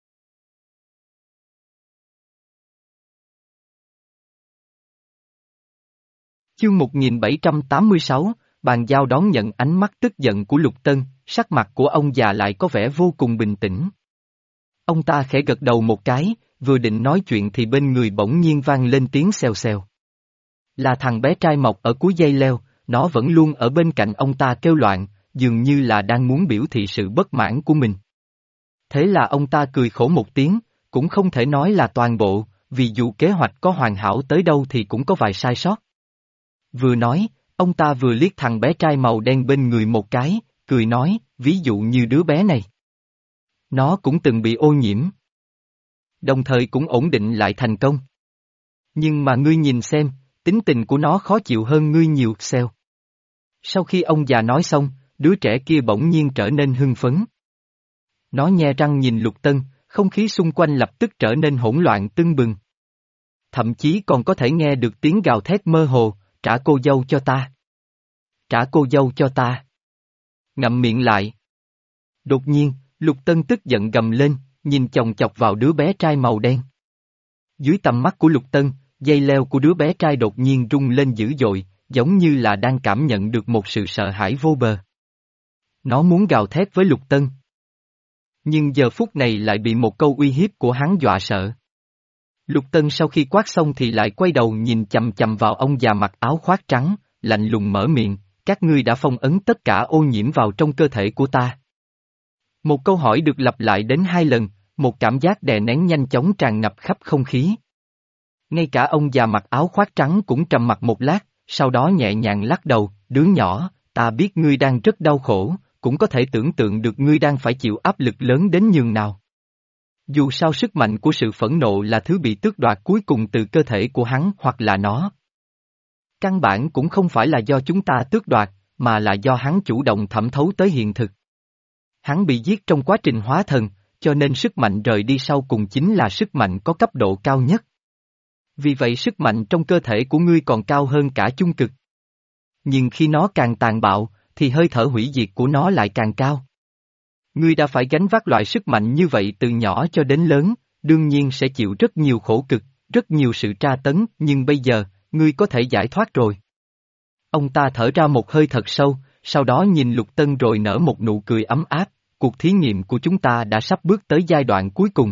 [SPEAKER 1] Chương một nghìn bảy trăm tám mươi sáu, bàn giao đón nhận ánh mắt tức giận của Lục Tân, sắc mặt của ông già lại có vẻ vô cùng bình tĩnh. Ông ta khẽ gật đầu một cái, vừa định nói chuyện thì bên người bỗng nhiên vang lên tiếng xèo xèo. Là thằng bé trai mọc ở cuối dây leo, nó vẫn luôn ở bên cạnh ông ta kêu loạn, dường như là đang muốn biểu thị sự bất mãn của mình. Thế là ông ta cười khổ một tiếng, cũng không thể nói là toàn bộ, vì dù kế hoạch có hoàn hảo tới đâu thì cũng có vài sai sót. Vừa nói, ông ta vừa liếc thằng bé trai màu đen bên người một cái, cười nói, ví dụ như đứa bé này. Nó cũng từng bị ô nhiễm. Đồng thời cũng ổn định lại thành công. Nhưng mà ngươi nhìn xem, tính tình của nó khó chịu hơn ngươi nhiều, xèo. Sau khi ông già nói xong, đứa trẻ kia bỗng nhiên trở nên hưng phấn. Nó nhe răng nhìn Lục Tân, không khí xung quanh lập tức trở nên hỗn loạn tưng bừng. Thậm chí còn có thể nghe được tiếng gào thét mơ hồ, trả cô dâu cho ta. Trả cô dâu cho ta. Ngậm miệng lại. Đột nhiên, Lục Tân tức giận gầm lên, nhìn chòng chọc vào đứa bé trai màu đen. Dưới tầm mắt của Lục Tân, dây leo của đứa bé trai đột nhiên rung lên dữ dội, giống như là đang cảm nhận được một sự sợ hãi vô bờ. Nó muốn gào thét với Lục Tân. Nhưng giờ phút này lại bị một câu uy hiếp của hắn dọa sợ. Lục Tân sau khi quát xong thì lại quay đầu nhìn chầm chầm vào ông già mặc áo khoác trắng, lạnh lùng mở miệng, các ngươi đã phong ấn tất cả ô nhiễm vào trong cơ thể của ta. Một câu hỏi được lặp lại đến hai lần, một cảm giác đè nén nhanh chóng tràn ngập khắp không khí. Ngay cả ông già mặc áo khoác trắng cũng trầm mặc một lát, sau đó nhẹ nhàng lắc đầu, đứa nhỏ, ta biết ngươi đang rất đau khổ, cũng có thể tưởng tượng được ngươi đang phải chịu áp lực lớn đến nhường nào. Dù sao sức mạnh của sự phẫn nộ là thứ bị tước đoạt cuối cùng từ cơ thể của hắn hoặc là nó. Căn bản cũng không phải là do chúng ta tước đoạt, mà là do hắn chủ động thẩm thấu tới hiện thực. Hắn bị giết trong quá trình hóa thần, cho nên sức mạnh rời đi sau cùng chính là sức mạnh có cấp độ cao nhất. Vì vậy sức mạnh trong cơ thể của ngươi còn cao hơn cả chung cực. Nhưng khi nó càng tàn bạo, thì hơi thở hủy diệt của nó lại càng cao. Ngươi đã phải gánh vác loại sức mạnh như vậy từ nhỏ cho đến lớn, đương nhiên sẽ chịu rất nhiều khổ cực, rất nhiều sự tra tấn, nhưng bây giờ, ngươi có thể giải thoát rồi. Ông ta thở ra một hơi thật sâu, sau đó nhìn Lục Tân rồi nở một nụ cười ấm áp, cuộc thí nghiệm của chúng ta đã sắp bước tới giai đoạn cuối cùng.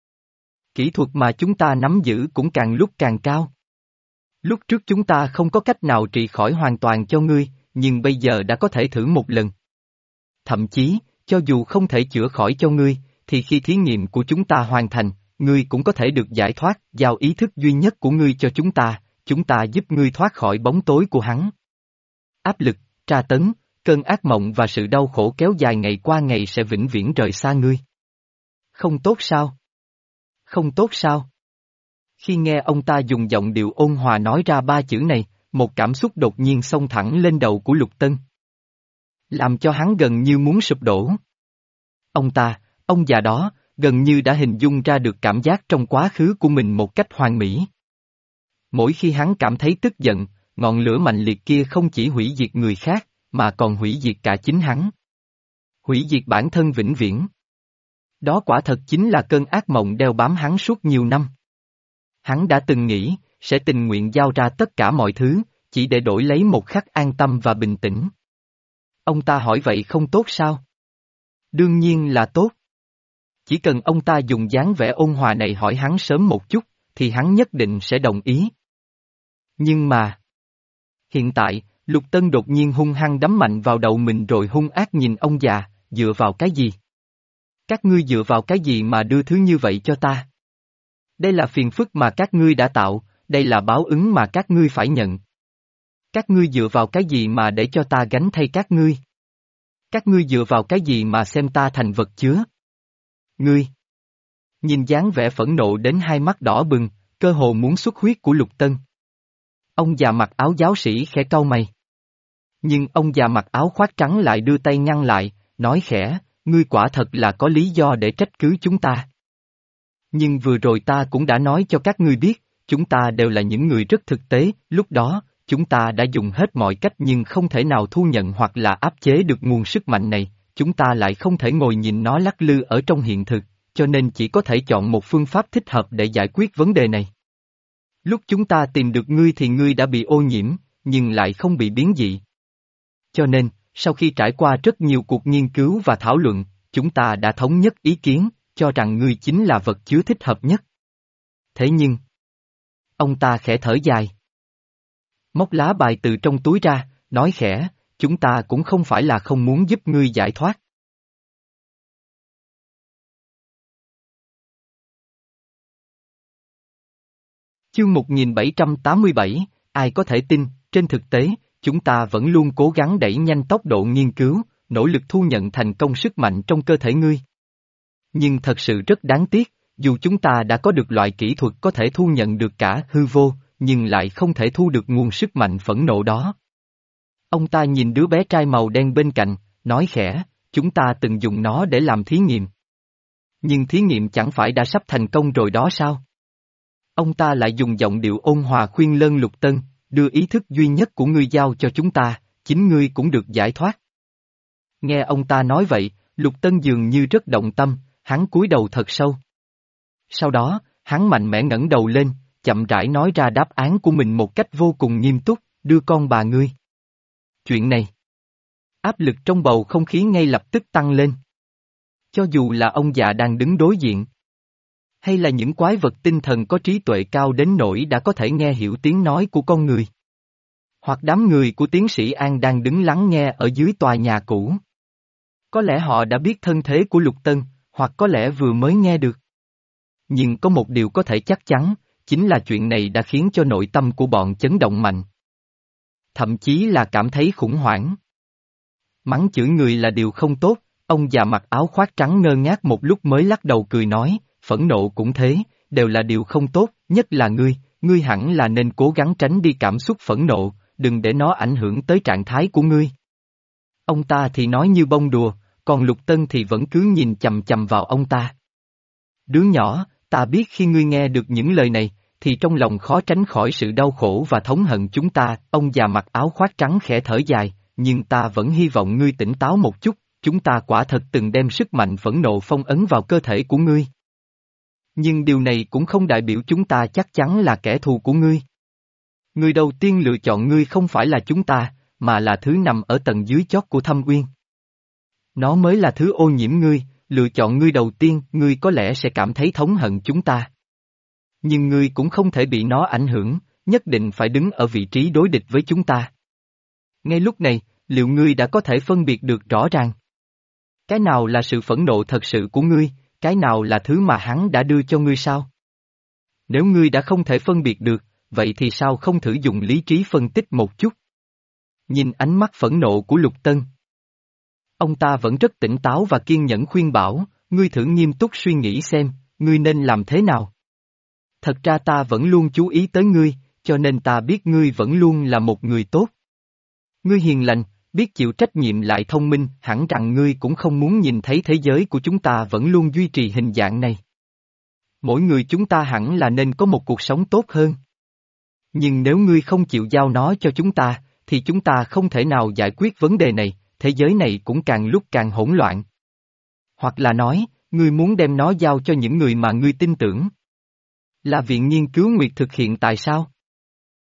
[SPEAKER 1] Kỹ thuật mà chúng ta nắm giữ cũng càng lúc càng cao. Lúc trước chúng ta không có cách nào trị khỏi hoàn toàn cho ngươi, nhưng bây giờ đã có thể thử một lần. Thậm chí, cho dù không thể chữa khỏi cho ngươi, thì khi thí nghiệm của chúng ta hoàn thành, ngươi cũng có thể được giải thoát, giao ý thức duy nhất của ngươi cho chúng ta, chúng ta giúp ngươi thoát khỏi bóng tối của hắn. Áp lực, tra tấn, cơn ác mộng và sự đau khổ kéo dài ngày qua ngày sẽ vĩnh viễn rời xa ngươi. Không tốt sao? Không tốt sao? Khi nghe ông ta dùng giọng điệu ôn hòa nói ra ba chữ này, một cảm xúc đột nhiên xông thẳng lên đầu của Lục Tân. Làm cho hắn gần như muốn sụp đổ. Ông ta, ông già đó, gần như đã hình dung ra được cảm giác trong quá khứ của mình một cách hoàn mỹ. Mỗi khi hắn cảm thấy tức giận, ngọn lửa mạnh liệt kia không chỉ hủy diệt người khác, mà còn hủy diệt cả chính hắn. Hủy diệt bản thân vĩnh viễn. Đó quả thật chính là cơn ác mộng đeo bám hắn suốt nhiều năm. Hắn đã từng nghĩ, sẽ tình nguyện giao ra tất cả mọi thứ, chỉ để đổi lấy một khắc an tâm và bình tĩnh. Ông ta hỏi vậy không tốt sao? Đương nhiên là tốt. Chỉ cần ông ta dùng dáng vẻ ôn hòa này hỏi hắn sớm một chút, thì hắn nhất định sẽ đồng ý. Nhưng mà... Hiện tại, Lục Tân đột nhiên hung hăng đấm mạnh vào đầu mình rồi hung ác nhìn ông già, dựa vào cái gì? Các ngươi dựa vào cái gì mà đưa thứ như vậy cho ta? Đây là phiền phức mà các ngươi đã tạo, đây là báo ứng mà các ngươi phải nhận. Các ngươi dựa vào cái gì mà để cho ta gánh thay các ngươi? Các ngươi dựa vào cái gì mà xem ta thành vật chứa? Ngươi! Nhìn dáng vẻ phẫn nộ đến hai mắt đỏ bừng, cơ hồ muốn xuất huyết của Lục Tân. Ông già mặc áo giáo sĩ khẽ cau mày. Nhưng ông già mặc áo khoác trắng lại đưa tay ngăn lại, nói khẽ, ngươi quả thật là có lý do để trách cứ chúng ta. Nhưng vừa rồi ta cũng đã nói cho các ngươi biết, chúng ta đều là những người rất thực tế, lúc đó, chúng ta đã dùng hết mọi cách nhưng không thể nào thu nhận hoặc là áp chế được nguồn sức mạnh này, chúng ta lại không thể ngồi nhìn nó lắc lư ở trong hiện thực, cho nên chỉ có thể chọn một phương pháp thích hợp để giải quyết vấn đề này. Lúc chúng ta tìm được ngươi thì ngươi đã bị ô nhiễm, nhưng lại không bị biến dị. Cho nên, sau khi trải qua rất nhiều cuộc nghiên cứu và thảo luận, chúng ta đã thống nhất ý kiến, cho rằng ngươi chính là vật chứa thích hợp nhất. Thế nhưng... Ông ta khẽ thở dài. Móc lá bài từ trong túi ra, nói khẽ, chúng ta cũng không phải là không muốn giúp ngươi giải thoát. Chương một nghìn bảy trăm tám mươi bảy, ai có thể tin, trên thực tế, chúng ta vẫn luôn cố gắng đẩy nhanh tốc độ nghiên cứu, nỗ lực thu nhận thành công sức mạnh trong cơ thể ngươi. Nhưng thật sự rất đáng tiếc, dù chúng ta đã có được loại kỹ thuật có thể thu nhận được cả hư vô, nhưng lại không thể thu được nguồn sức mạnh phẫn nộ đó. Ông ta nhìn đứa bé trai màu đen bên cạnh, nói khẽ, chúng ta từng dùng nó để làm thí nghiệm. Nhưng thí nghiệm chẳng phải đã sắp thành công rồi đó sao? Ông ta lại dùng giọng điệu ôn hòa khuyên lơn Lục Tân, đưa ý thức duy nhất của ngươi giao cho chúng ta, chính ngươi cũng được giải thoát. Nghe ông ta nói vậy, Lục Tân dường như rất động tâm, hắn cúi đầu thật sâu. Sau đó, hắn mạnh mẽ ngẩng đầu lên, chậm rãi nói ra đáp án của mình một cách vô cùng nghiêm túc, đưa con bà ngươi. Chuyện này. Áp lực trong bầu không khí ngay lập tức tăng lên. Cho dù là ông già đang đứng đối diện, hay là những quái vật tinh thần có trí tuệ cao đến nỗi đã có thể nghe hiểu tiếng nói của con người. Hoặc đám người của tiến sĩ An đang đứng lắng nghe ở dưới tòa nhà cũ. Có lẽ họ đã biết thân thế của Lục Tân, hoặc có lẽ vừa mới nghe được. Nhưng có một điều có thể chắc chắn, chính là chuyện này đã khiến cho nội tâm của bọn chấn động mạnh. Thậm chí là cảm thấy khủng hoảng. Mắng chửi người là điều không tốt, ông già mặc áo khoác trắng ngơ ngác một lúc mới lắc đầu cười nói, phẫn nộ cũng thế, đều là điều không tốt, nhất là ngươi, ngươi hẳn là nên cố gắng tránh đi cảm xúc phẫn nộ, đừng để nó ảnh hưởng tới trạng thái của ngươi. Ông ta thì nói như bông đùa, còn Lục Tân thì vẫn cứ nhìn chằm chằm vào ông ta. Đứa nhỏ, ta biết khi ngươi nghe được những lời này, thì trong lòng khó tránh khỏi sự đau khổ và thống hận chúng ta, ông già mặc áo khoác trắng khẽ thở dài, nhưng ta vẫn hy vọng ngươi tỉnh táo một chút, chúng ta quả thật từng đem sức mạnh phẫn nộ phong ấn vào cơ thể của ngươi. Nhưng điều này cũng không đại biểu chúng ta chắc chắn là kẻ thù của ngươi. Người đầu tiên lựa chọn ngươi không phải là chúng ta, mà là thứ nằm ở tầng dưới chót của thâm uyên. Nó mới là thứ ô nhiễm ngươi, lựa chọn ngươi đầu tiên, ngươi có lẽ sẽ cảm thấy thống hận chúng ta. Nhưng ngươi cũng không thể bị nó ảnh hưởng, nhất định phải đứng ở vị trí đối địch với chúng ta. Ngay lúc này, liệu ngươi đã có thể phân biệt được rõ ràng? Cái nào là sự phẫn nộ thật sự của ngươi, cái nào là thứ mà hắn đã đưa cho ngươi sao? Nếu ngươi đã không thể phân biệt được, vậy thì sao không thử dùng lý trí phân tích một chút? Nhìn ánh mắt phẫn nộ của Lục Tân. Ông ta vẫn rất tỉnh táo và kiên nhẫn khuyên bảo, ngươi thử nghiêm túc suy nghĩ xem, ngươi nên làm thế nào. Thật ra ta vẫn luôn chú ý tới ngươi, cho nên ta biết ngươi vẫn luôn là một người tốt. Ngươi hiền lành, biết chịu trách nhiệm lại thông minh, hẳn rằng ngươi cũng không muốn nhìn thấy thế giới của chúng ta vẫn luôn duy trì hình dạng này. Mỗi người chúng ta hẳn là nên có một cuộc sống tốt hơn. Nhưng nếu ngươi không chịu giao nó cho chúng ta, thì chúng ta không thể nào giải quyết vấn đề này, thế giới này cũng càng lúc càng hỗn loạn. Hoặc là nói, ngươi muốn đem nó giao cho những người mà ngươi tin tưởng. Là viện nghiên cứu nguyệt thực hiện tại sao?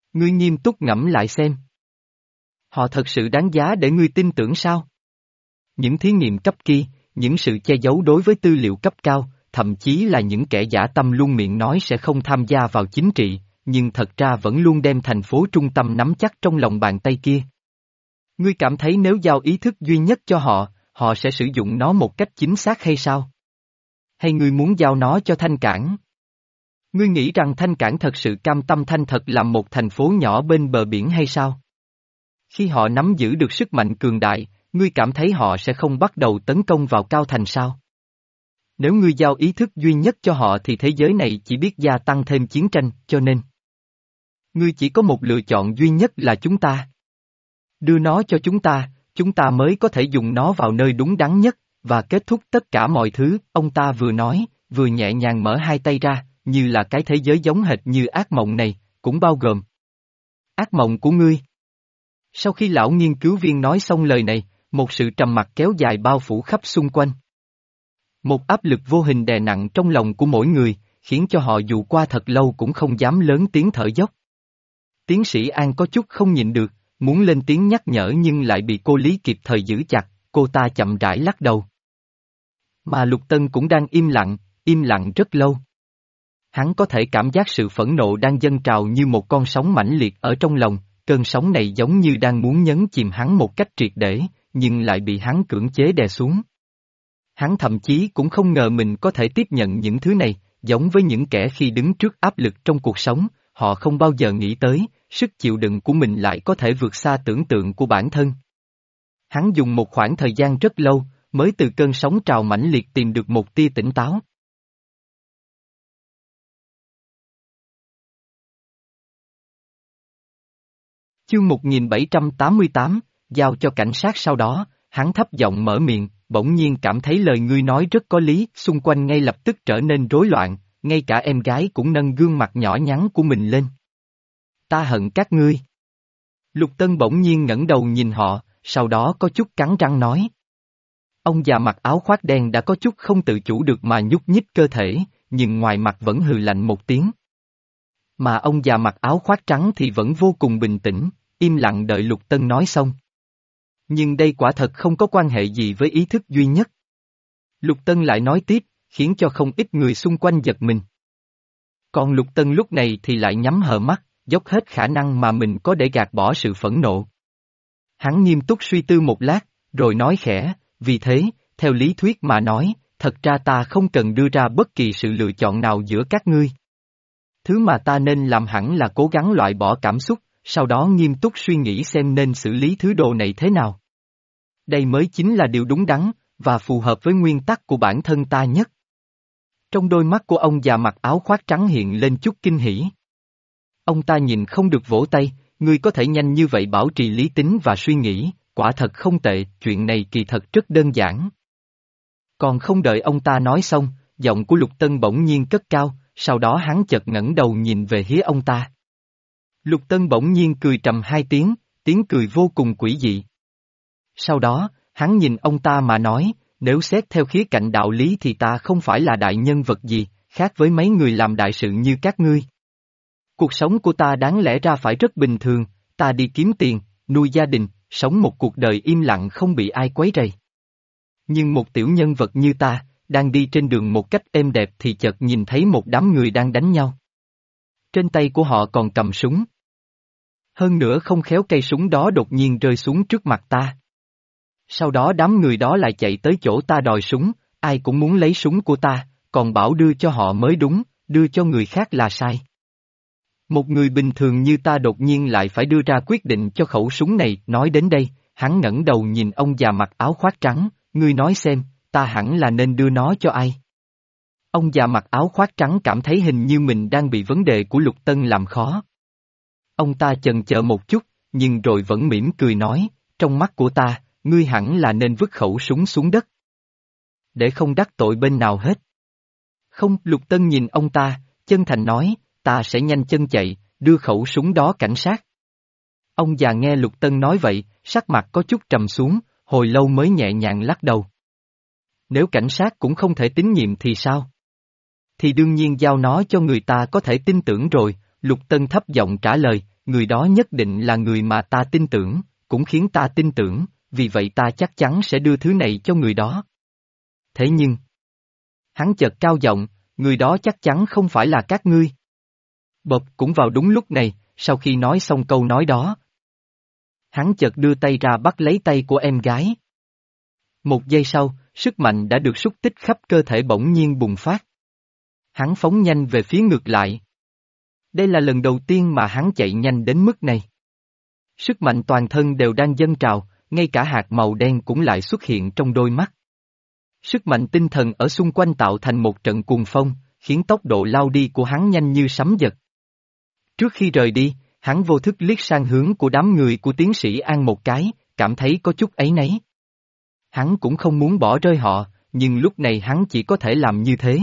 [SPEAKER 1] Ngươi nghiêm túc ngẫm lại xem. Họ thật sự đáng giá để ngươi tin tưởng sao? Những thí nghiệm cấp kia, những sự che giấu đối với tư liệu cấp cao, thậm chí là những kẻ giả tâm luôn miệng nói sẽ không tham gia vào chính trị, nhưng thật ra vẫn luôn đem thành phố trung tâm nắm chắc trong lòng bàn tay kia. Ngươi cảm thấy nếu giao ý thức duy nhất cho họ, họ sẽ sử dụng nó một cách chính xác hay sao? Hay ngươi muốn giao nó cho Thanh Cảng? Ngươi nghĩ rằng Thanh Cảng thật sự cam tâm Thanh thật làm một thành phố nhỏ bên bờ biển hay sao? Khi họ nắm giữ được sức mạnh cường đại, ngươi cảm thấy họ sẽ không bắt đầu tấn công vào Cao Thành sao? Nếu ngươi giao ý thức duy nhất cho họ thì thế giới này chỉ biết gia tăng thêm chiến tranh, cho nên ngươi chỉ có một lựa chọn duy nhất là chúng ta. Đưa nó cho chúng ta, chúng ta mới có thể dùng nó vào nơi đúng đắn nhất, và kết thúc tất cả mọi thứ, ông ta vừa nói, vừa nhẹ nhàng mở hai tay ra, như là cái thế giới giống hệt như ác mộng này, cũng bao gồm ác mộng của ngươi. Sau khi lão nghiên cứu viên nói xong lời này, một sự trầm mặc kéo dài bao phủ khắp xung quanh. Một áp lực vô hình đè nặng trong lòng của mỗi người, khiến cho họ dù qua thật lâu cũng không dám lớn tiếng thở dốc. Tiến sĩ An có chút không nhịn được, muốn lên tiếng nhắc nhở nhưng lại bị cô Lý kịp thời giữ chặt, cô ta chậm rãi lắc đầu. Mà Lục Tân cũng đang im lặng, im lặng rất lâu. Hắn có thể cảm giác sự phẫn nộ đang dâng trào như một con sóng mãnh liệt ở trong lòng, cơn sóng này giống như đang muốn nhấn chìm hắn một cách triệt để, nhưng lại bị hắn cưỡng chế đè xuống. Hắn thậm chí cũng không ngờ mình có thể tiếp nhận những thứ này, giống với những kẻ khi đứng trước áp lực trong cuộc sống, họ không bao giờ nghĩ tới, sức chịu đựng của mình lại có thể vượt xa tưởng tượng của bản thân. Hắn dùng một khoảng thời gian rất lâu, mới từ cơn sóng trào mãnh liệt tìm được một tia tỉnh táo. Chương một nghìn bảy trăm tám mươi tám, giao cho cảnh sát. Sau đó, hắn thấp giọng mở miệng, bỗng nhiên cảm thấy lời ngươi nói rất có lý, xung quanh ngay lập tức trở nên rối loạn, ngay cả em gái cũng nâng gương mặt nhỏ nhắn của mình lên. Ta hận các ngươi. Lục Tân bỗng nhiên ngẩng đầu nhìn họ, sau đó có chút cắn răng nói. Ông già mặc áo khoác đen đã có chút không tự chủ được mà nhúc nhích cơ thể, nhưng ngoài mặt vẫn hừ lạnh một tiếng. Mà ông già mặc áo khoác trắng thì vẫn vô cùng bình tĩnh, im lặng đợi Lục Tân nói xong. Nhưng đây quả thật không có quan hệ gì với ý thức duy nhất. Lục Tân lại nói tiếp, khiến cho không ít người xung quanh giật mình. Còn Lục Tân lúc này thì lại nhắm hờ mắt, dốc hết khả năng mà mình có để gạt bỏ sự phẫn nộ. Hắn nghiêm túc suy tư một lát, rồi nói khẽ, vì thế, theo lý thuyết mà nói, thật ra ta không cần đưa ra bất kỳ sự lựa chọn nào giữa các ngươi. Thứ mà ta nên làm hẳn là cố gắng loại bỏ cảm xúc, sau đó nghiêm túc suy nghĩ xem nên xử lý thứ đồ này thế nào. Đây mới chính là điều đúng đắn, và phù hợp với nguyên tắc của bản thân ta nhất. Trong đôi mắt của ông già mặc áo khoác trắng hiện lên chút kinh hỉ. Ông ta nhìn không được vỗ tay, ngươi có thể nhanh như vậy bảo trì lý tính và suy nghĩ, quả thật không tệ, chuyện này kỳ thật rất đơn giản. Còn không đợi ông ta nói xong, giọng của Lục Tân bỗng nhiên cất cao, sau đó hắn chợt ngẩng đầu nhìn về phía ông ta. Lục Tân bỗng nhiên cười trầm hai tiếng, tiếng cười vô cùng quỷ dị. Sau đó, hắn nhìn ông ta mà nói, nếu xét theo khía cạnh đạo lý thì ta không phải là đại nhân vật gì, khác với mấy người làm đại sự như các ngươi. Cuộc sống của ta đáng lẽ ra phải rất bình thường, ta đi kiếm tiền, nuôi gia đình, sống một cuộc đời im lặng không bị ai quấy rầy. Nhưng một tiểu nhân vật như ta, đang đi trên đường một cách êm đẹp thì chợt nhìn thấy một đám người đang đánh nhau. Trên tay của họ còn cầm súng. Hơn nữa không khéo cây súng đó đột nhiên rơi xuống trước mặt ta. Sau đó đám người đó lại chạy tới chỗ ta đòi súng, ai cũng muốn lấy súng của ta, còn bảo đưa cho họ mới đúng, đưa cho người khác là sai. Một người bình thường như ta đột nhiên lại phải đưa ra quyết định cho khẩu súng này, nói đến đây, hắn ngẩng đầu nhìn ông già mặc áo khoác trắng, ngươi nói xem, ta hẳn là nên đưa nó cho ai? Ông già mặc áo khoác trắng cảm thấy hình như mình đang bị vấn đề của Lục Tân làm khó. Ông ta chần chờ một chút, nhưng rồi vẫn mỉm cười nói, trong mắt của ta, ngươi hẳn là nên vứt khẩu súng xuống đất. Để không đắc tội bên nào hết. Không, Lục Tân nhìn ông ta, chân thành nói, ta sẽ nhanh chân chạy, đưa khẩu súng đó cảnh sát. Ông già nghe Lục Tân nói vậy, sắc mặt có chút trầm xuống, hồi lâu mới nhẹ nhàng lắc đầu. Nếu cảnh sát cũng không thể tín nhiệm thì sao? Thì đương nhiên giao nó cho người ta có thể tin tưởng rồi, Lục Tân thấp giọng trả lời, người đó nhất định là người mà ta tin tưởng, cũng khiến ta tin tưởng, vì vậy ta chắc chắn sẽ đưa thứ này cho người đó. Thế nhưng, hắn chợt cao giọng, người đó chắc chắn không phải là các ngươi. Bộp cũng vào đúng lúc này, sau khi nói xong câu nói đó, hắn chợt đưa tay ra bắt lấy tay của em gái. Một giây sau, sức mạnh đã được sút tích khắp cơ thể bỗng nhiên bùng phát. Hắn phóng nhanh về phía ngược lại. Đây là lần đầu tiên mà hắn chạy nhanh đến mức này. Sức mạnh toàn thân đều đang dâng trào, ngay cả hạt màu đen cũng lại xuất hiện trong đôi mắt. Sức mạnh tinh thần ở xung quanh tạo thành một trận cuồng phong, khiến tốc độ lao đi của hắn nhanh như sấm giật. Trước khi rời đi, hắn vô thức liếc sang hướng của đám người của tiến sĩ An một cái, cảm thấy có chút áy náy. Hắn cũng không muốn bỏ rơi họ, nhưng lúc này hắn chỉ có thể làm như thế.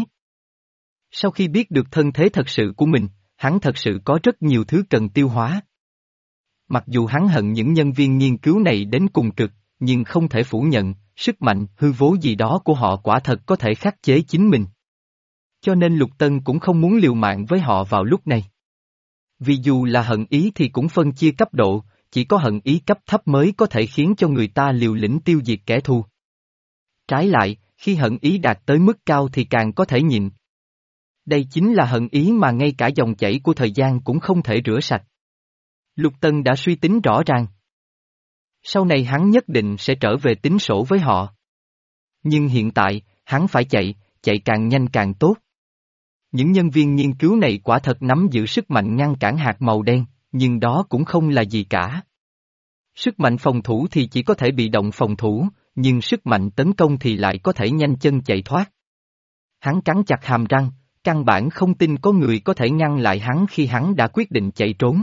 [SPEAKER 1] Sau khi biết được thân thế thật sự của mình, hắn thật sự có rất nhiều thứ cần tiêu hóa. Mặc dù hắn hận những nhân viên nghiên cứu này đến cùng cực, nhưng không thể phủ nhận, sức mạnh hư vố gì đó của họ quả thật có thể khắc chế chính mình. Cho nên Lục Tân cũng không muốn liều mạng với họ vào lúc này. Vì dù là hận ý thì cũng phân chia cấp độ, chỉ có hận ý cấp thấp mới có thể khiến cho người ta liều lĩnh tiêu diệt kẻ thù. Trái lại, khi hận ý đạt tới mức cao thì càng có thể nhịn. Đây chính là hận ý mà ngay cả dòng chảy của thời gian cũng không thể rửa sạch. Lục Tân đã suy tính rõ ràng. Sau này hắn nhất định sẽ trở về tính sổ với họ. Nhưng hiện tại, hắn phải chạy, chạy càng nhanh càng tốt. Những nhân viên nghiên cứu này quả thật nắm giữ sức mạnh ngăn cản hạt màu đen, nhưng đó cũng không là gì cả. Sức mạnh phòng thủ thì chỉ có thể bị động phòng thủ, nhưng sức mạnh tấn công thì lại có thể nhanh chân chạy thoát. Hắn cắn chặt hàm răng, căn bản không tin có người có thể ngăn lại hắn khi hắn đã quyết định chạy trốn.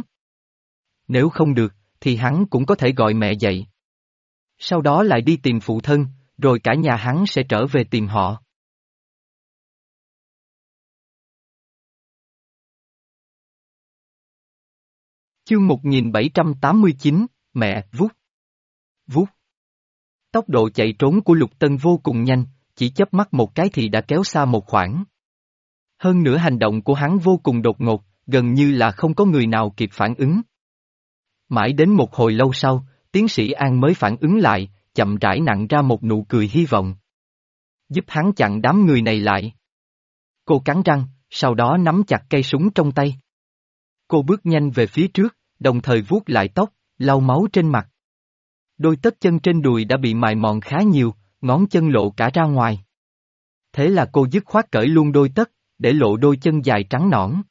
[SPEAKER 1] Nếu không được, thì hắn cũng có thể gọi mẹ dậy. Sau đó lại đi tìm phụ thân, rồi cả nhà hắn sẽ trở về tìm họ. Chương một nghìn bảy trăm tám mươi chín, mẹ, vút. Vút. Tốc độ chạy trốn của Lục Tân vô cùng nhanh, chỉ chớp mắt một cái thì đã kéo xa một khoảng. Hơn nữa hành động của hắn vô cùng đột ngột, gần như là không có người nào kịp phản ứng. Mãi đến một hồi lâu sau, tiến sĩ An mới phản ứng lại, chậm rãi nặn ra một nụ cười hy vọng. Giúp hắn chặn đám người này lại. Cô cắn răng, sau đó nắm chặt cây súng trong tay. Cô bước nhanh về phía trước, đồng thời vuốt lại tóc, lau máu trên mặt. Đôi tất chân trên đùi đã bị mài mòn khá nhiều, ngón chân lộ cả ra ngoài. Thế là cô dứt khoát cởi luôn đôi tất, để lộ đôi chân dài trắng nõn.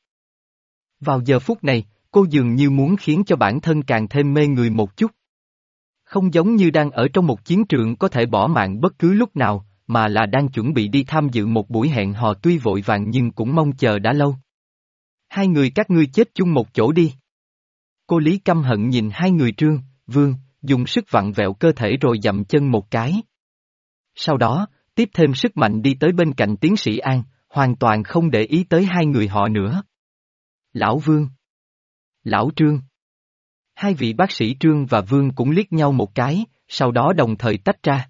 [SPEAKER 1] Vào giờ phút này, cô dường như muốn khiến cho bản thân càng thêm mê người một chút. Không giống như đang ở trong một chiến trường có thể bỏ mạng bất cứ lúc nào, mà là đang chuẩn bị đi tham dự một buổi hẹn hò tuy vội vàng nhưng cũng mong chờ đã lâu. Hai người các ngươi chết chung một chỗ đi. Cô Lý căm hận nhìn hai người Trương, Vương, dùng sức vặn vẹo cơ thể rồi dậm chân một cái. Sau đó, tiếp thêm sức mạnh đi tới bên cạnh tiến sĩ An, hoàn toàn không để ý tới hai người họ nữa. Lão Vương. Lão Trương. Hai vị bác sĩ Trương và Vương cũng liếc nhau một cái, sau đó đồng thời tách ra.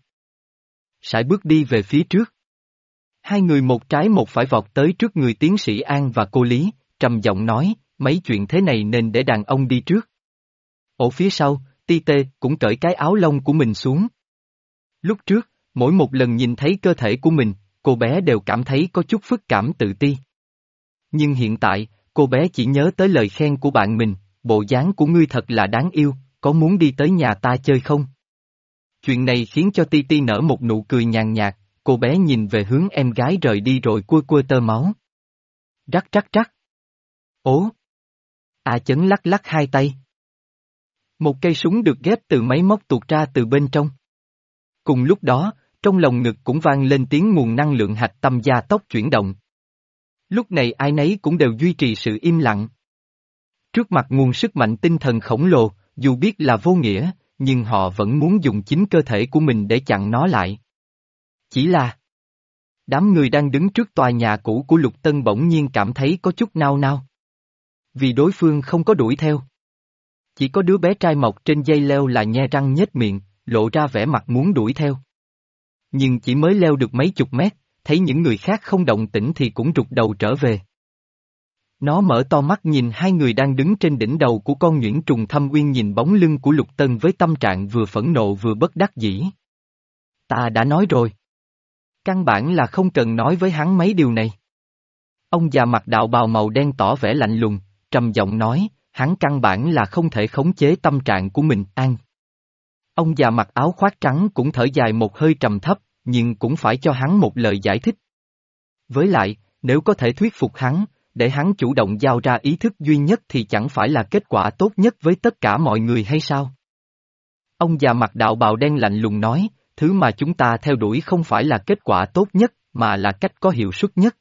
[SPEAKER 1] Sải bước đi về phía trước. Hai người một trái một phải vọt tới trước người tiến sĩ An và cô Lý, trầm giọng nói, mấy chuyện thế này nên để đàn ông đi trước. Ở phía sau, Ti Tê cũng cởi cái áo lông của mình xuống. Lúc trước, mỗi một lần nhìn thấy cơ thể của mình, cô bé đều cảm thấy có chút phức cảm tự ti. Nhưng hiện tại, cô bé chỉ nhớ tới lời khen của bạn mình, bộ dáng của ngươi thật là đáng yêu, có muốn đi tới nhà ta chơi không? Chuyện này khiến cho Ti Ti nở một nụ cười nhàn nhạt, cô bé nhìn về hướng em gái rời đi rồi cua cua tơ máu. Rắc rắc rắc. Ố! A Chấn lắc lắc hai tay. Một cây súng được ghép từ máy móc tuột ra từ bên trong. Cùng lúc đó, trong lồng ngực cũng vang lên tiếng nguồn năng lượng hạch tâm gia tốc chuyển động. Lúc này ai nấy cũng đều duy trì sự im lặng. Trước mặt nguồn sức mạnh tinh thần khổng lồ, dù biết là vô nghĩa, nhưng họ vẫn muốn dùng chính cơ thể của mình để chặn nó lại. Chỉ là đám người đang đứng trước tòa nhà cũ của Lục Tân bỗng nhiên cảm thấy có chút nao nao. Vì đối phương không có đuổi theo. Chỉ có đứa bé trai mọc trên dây leo là nhe răng nhếch miệng, lộ ra vẻ mặt muốn đuổi theo. Nhưng chỉ mới leo được mấy chục mét, thấy những người khác không động tĩnh thì cũng rụt đầu trở về. Nó mở to mắt nhìn hai người đang đứng trên đỉnh đầu của con nhuyễn trùng thâm uyên, nhìn bóng lưng của Lục Tân với tâm trạng vừa phẫn nộ vừa bất đắc dĩ. Ta đã nói rồi. Căn bản là không cần nói với hắn mấy điều này. Ông già mặc đạo bào màu đen tỏ vẻ lạnh lùng, trầm giọng nói, hắn căn bản là không thể khống chế tâm trạng của mình. An. Ông già mặc áo khoác trắng cũng thở dài một hơi trầm thấp, nhưng cũng phải cho hắn một lời giải thích. Với lại, nếu có thể thuyết phục hắn, để hắn chủ động giao ra ý thức duy nhất thì chẳng phải là kết quả tốt nhất với tất cả mọi người hay sao? Ông già mặc đạo bào đen lạnh lùng nói, thứ mà chúng ta theo đuổi không phải là kết quả tốt nhất, mà là cách có hiệu suất nhất.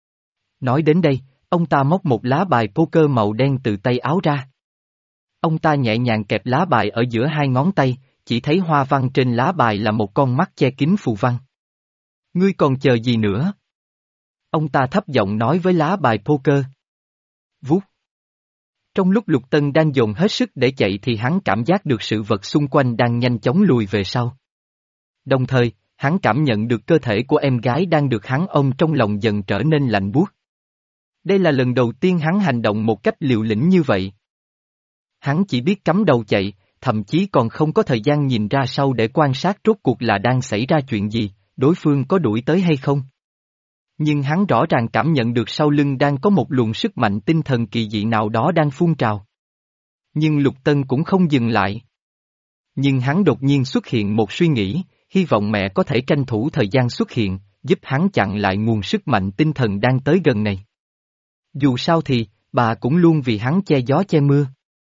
[SPEAKER 1] Nói đến đây, ông ta móc một lá bài poker màu đen từ tay áo ra. Ông ta nhẹ nhàng kẹp lá bài ở giữa hai ngón tay, chỉ thấy hoa văn trên lá bài là một con mắt che kín phù văn. Ngươi còn chờ gì nữa? Ông ta thấp giọng nói với lá bài poker. Vút. Trong lúc Lục Tân đang dồn hết sức để chạy thì hắn cảm giác được sự vật xung quanh đang nhanh chóng lùi về sau. Đồng thời, hắn cảm nhận được cơ thể của em gái đang được hắn ôm trong lòng dần trở nên lạnh buốt. Đây là lần đầu tiên hắn hành động một cách liều lĩnh như vậy. Hắn chỉ biết cắm đầu chạy, thậm chí còn không có thời gian nhìn ra sau để quan sát rốt cuộc là đang xảy ra chuyện gì, đối phương có đuổi tới hay không. Nhưng hắn rõ ràng cảm nhận được sau lưng đang có một luồng sức mạnh tinh thần kỳ dị nào đó đang phun trào. Nhưng Lục Tân cũng không dừng lại. Nhưng hắn đột nhiên xuất hiện một suy nghĩ, hy vọng mẹ có thể tranh thủ thời gian xuất hiện, giúp hắn chặn lại nguồn sức mạnh tinh thần đang tới gần này. Dù sao thì, bà cũng luôn vì hắn che gió che mưa.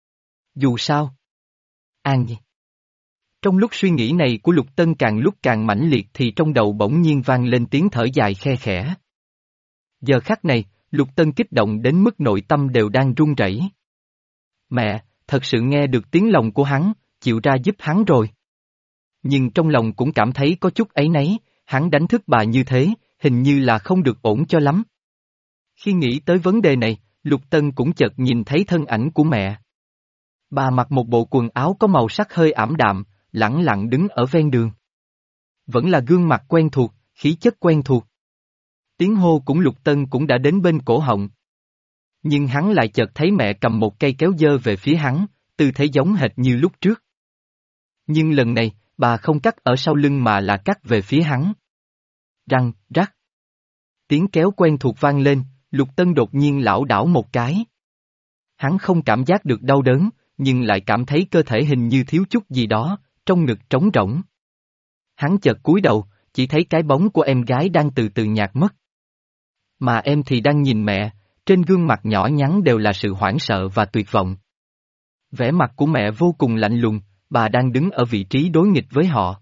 [SPEAKER 1] Dù sao. An nhi. Trong lúc suy nghĩ này của Lục Tân càng lúc càng mãnh liệt thì trong đầu bỗng nhiên vang lên tiếng thở dài khe khẽ. Giờ khắc này, Lục Tân kích động đến mức nội tâm đều đang run rẩy. Mẹ, thật sự nghe được tiếng lòng của hắn, chịu ra giúp hắn rồi. Nhưng trong lòng cũng cảm thấy có chút áy náy, hắn đánh thức bà như thế, hình như là không được ổn cho lắm. Khi nghĩ tới vấn đề này, Lục Tân cũng chợt nhìn thấy thân ảnh của mẹ. Bà mặc một bộ quần áo có màu sắc hơi ảm đạm, lẳng lặng đứng ở ven đường. Vẫn là gương mặt quen thuộc, khí chất quen thuộc. Tiếng hô cũng Lục Tân cũng đã đến bên cổ họng. Nhưng hắn lại chợt thấy mẹ cầm một cây kéo dơ về phía hắn, tư thế giống hệt như lúc trước. Nhưng lần này, bà không cắt ở sau lưng mà là cắt về phía hắn. Răng, rắc. Tiếng kéo quen thuộc vang lên, Lục Tân đột nhiên lảo đảo một cái. Hắn không cảm giác được đau đớn, nhưng lại cảm thấy cơ thể hình như thiếu chút gì đó, trong ngực trống rỗng. Hắn chợt cúi đầu, chỉ thấy cái bóng của em gái đang từ từ nhạt mất. Mà em thì đang nhìn mẹ, trên gương mặt nhỏ nhắn đều là sự hoảng sợ và tuyệt vọng. Vẻ mặt của mẹ vô cùng lạnh lùng, bà đang đứng ở vị trí đối nghịch với họ.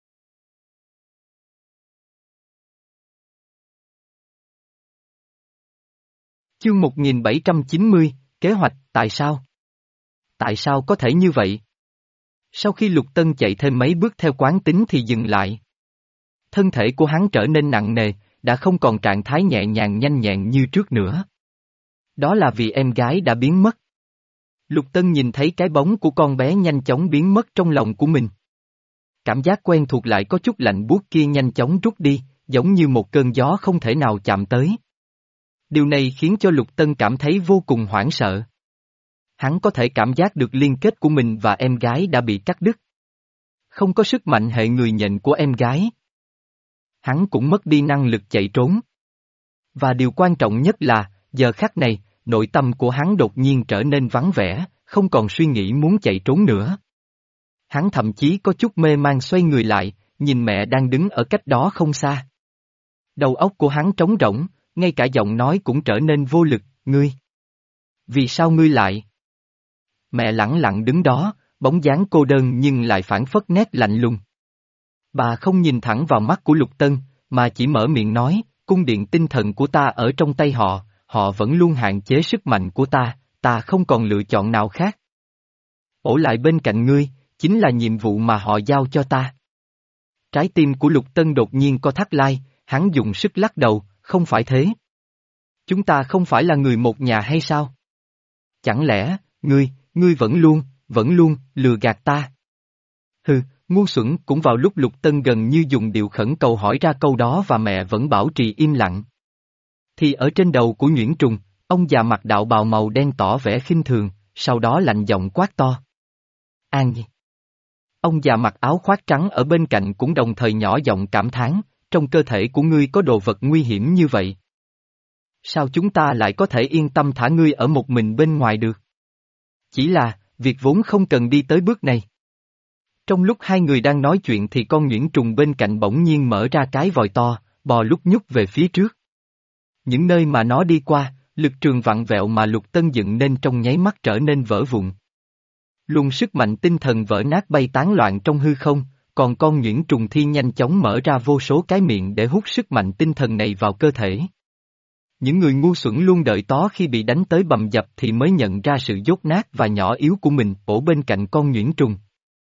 [SPEAKER 1] Chương một nghìn bảy trăm chín mươi, kế hoạch, tại sao? Tại sao có thể như vậy? Sau khi Lục Tân chạy thêm mấy bước theo quán tính thì dừng lại. Thân thể của hắn trở nên nặng nề, đã không còn trạng thái nhẹ nhàng nhanh nhẹn như trước nữa. Đó là vì em gái đã biến mất. Lục Tân nhìn thấy cái bóng của con bé nhanh chóng biến mất trong lòng của mình. Cảm giác quen thuộc lại có chút lạnh buốt kia nhanh chóng rút đi, giống như một cơn gió không thể nào chạm tới. Điều này khiến cho Lục Tân cảm thấy vô cùng hoảng sợ. Hắn có thể cảm giác được liên kết của mình và em gái đã bị cắt đứt. Không có sức mạnh hệ người nhện của em gái. Hắn cũng mất đi năng lực chạy trốn. Và điều quan trọng nhất là, giờ khắc này, nội tâm của hắn đột nhiên trở nên vắng vẻ, không còn suy nghĩ muốn chạy trốn nữa. Hắn thậm chí có chút mê man xoay người lại, nhìn mẹ đang đứng ở cách đó không xa. Đầu óc của hắn trống rỗng, ngay cả giọng nói cũng trở nên vô lực, ngươi. Vì sao ngươi lại? Mẹ lẳng lặng đứng đó, bóng dáng cô đơn nhưng lại phảng phất nét lạnh lùng. Bà không nhìn thẳng vào mắt của Lục Tân, mà chỉ mở miệng nói, cung điện tinh thần của ta ở trong tay họ, họ vẫn luôn hạn chế sức mạnh của ta, ta không còn lựa chọn nào khác. Ở lại bên cạnh ngươi, chính là nhiệm vụ mà họ giao cho ta. Trái tim của Lục Tân đột nhiên co thắt lại, hắn dùng sức lắc đầu, không phải thế. Chúng ta không phải là người một nhà hay sao? Chẳng lẽ, ngươi, ngươi vẫn luôn, vẫn luôn, lừa gạt ta? Hừ, ngu xuẩn. Cũng vào lúc Lục Tân gần như dùng điệu khẩn cầu hỏi ra câu đó và mẹ vẫn bảo trì im lặng. Thì ở trên đầu của nhuyễn trùng, Ông già mặc đạo bào màu đen tỏ vẻ khinh thường, sau đó lạnh giọng quát to. An Nhi. Ông già mặc áo khoác trắng ở bên cạnh cũng đồng thời nhỏ giọng cảm thán, trong cơ thể của ngươi có đồ vật nguy hiểm như vậy. Sao chúng ta lại có thể yên tâm thả ngươi ở một mình bên ngoài được? Chỉ là, việc vốn không cần đi tới bước này. Trong lúc hai người đang nói chuyện thì con nhuyễn trùng bên cạnh bỗng nhiên mở ra cái vòi to, bò lúc nhúc về phía trước. Những nơi mà nó đi qua, lực trường vặn vẹo mà Lục Tân dựng nên trong nháy mắt trở nên vỡ vụn. Luồng sức mạnh tinh thần vỡ nát bay tán loạn trong hư không, còn con nhuyễn trùng thi nhanh chóng mở ra vô số cái miệng để hút sức mạnh tinh thần này vào cơ thể. Những người ngu xuẩn luôn đợi tó khi bị đánh tới bầm dập thì mới nhận ra sự dốt nát và nhỏ yếu của mình ổ bên cạnh con nhuyễn trùng.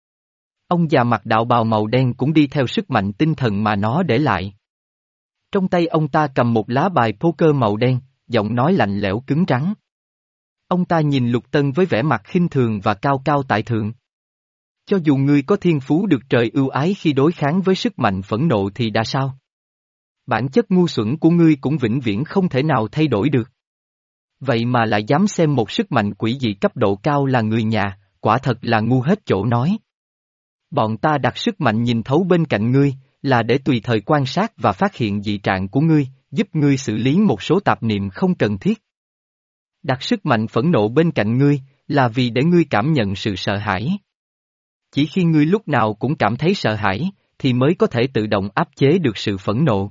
[SPEAKER 1] Ông già mặc đạo bào màu đen cũng đi theo sức mạnh tinh thần mà nó để lại. Trong tay ông ta cầm một lá bài poker màu đen, giọng nói lạnh lẽo cứng rắn. Ông ta nhìn Lục Tân với vẻ mặt khinh thường và cao cao tại thượng. Cho dù ngươi có thiên phú được trời ưu ái khi đối kháng với sức mạnh phẫn nộ thì đã sao? Bản chất ngu xuẩn của ngươi cũng vĩnh viễn không thể nào thay đổi được. Vậy mà lại dám xem một sức mạnh quỷ dị cấp độ cao là người nhà, quả thật là ngu hết chỗ nói. Bọn ta đặt sức mạnh nhìn thấu bên cạnh ngươi, là để tùy thời quan sát và phát hiện dị trạng của ngươi, giúp ngươi xử lý một số tạp niệm không cần thiết. Đặt sức mạnh phẫn nộ bên cạnh ngươi, là vì để ngươi cảm nhận sự sợ hãi. Chỉ khi ngươi lúc nào cũng cảm thấy sợ hãi, thì mới có thể tự động áp chế được sự phẫn nộ.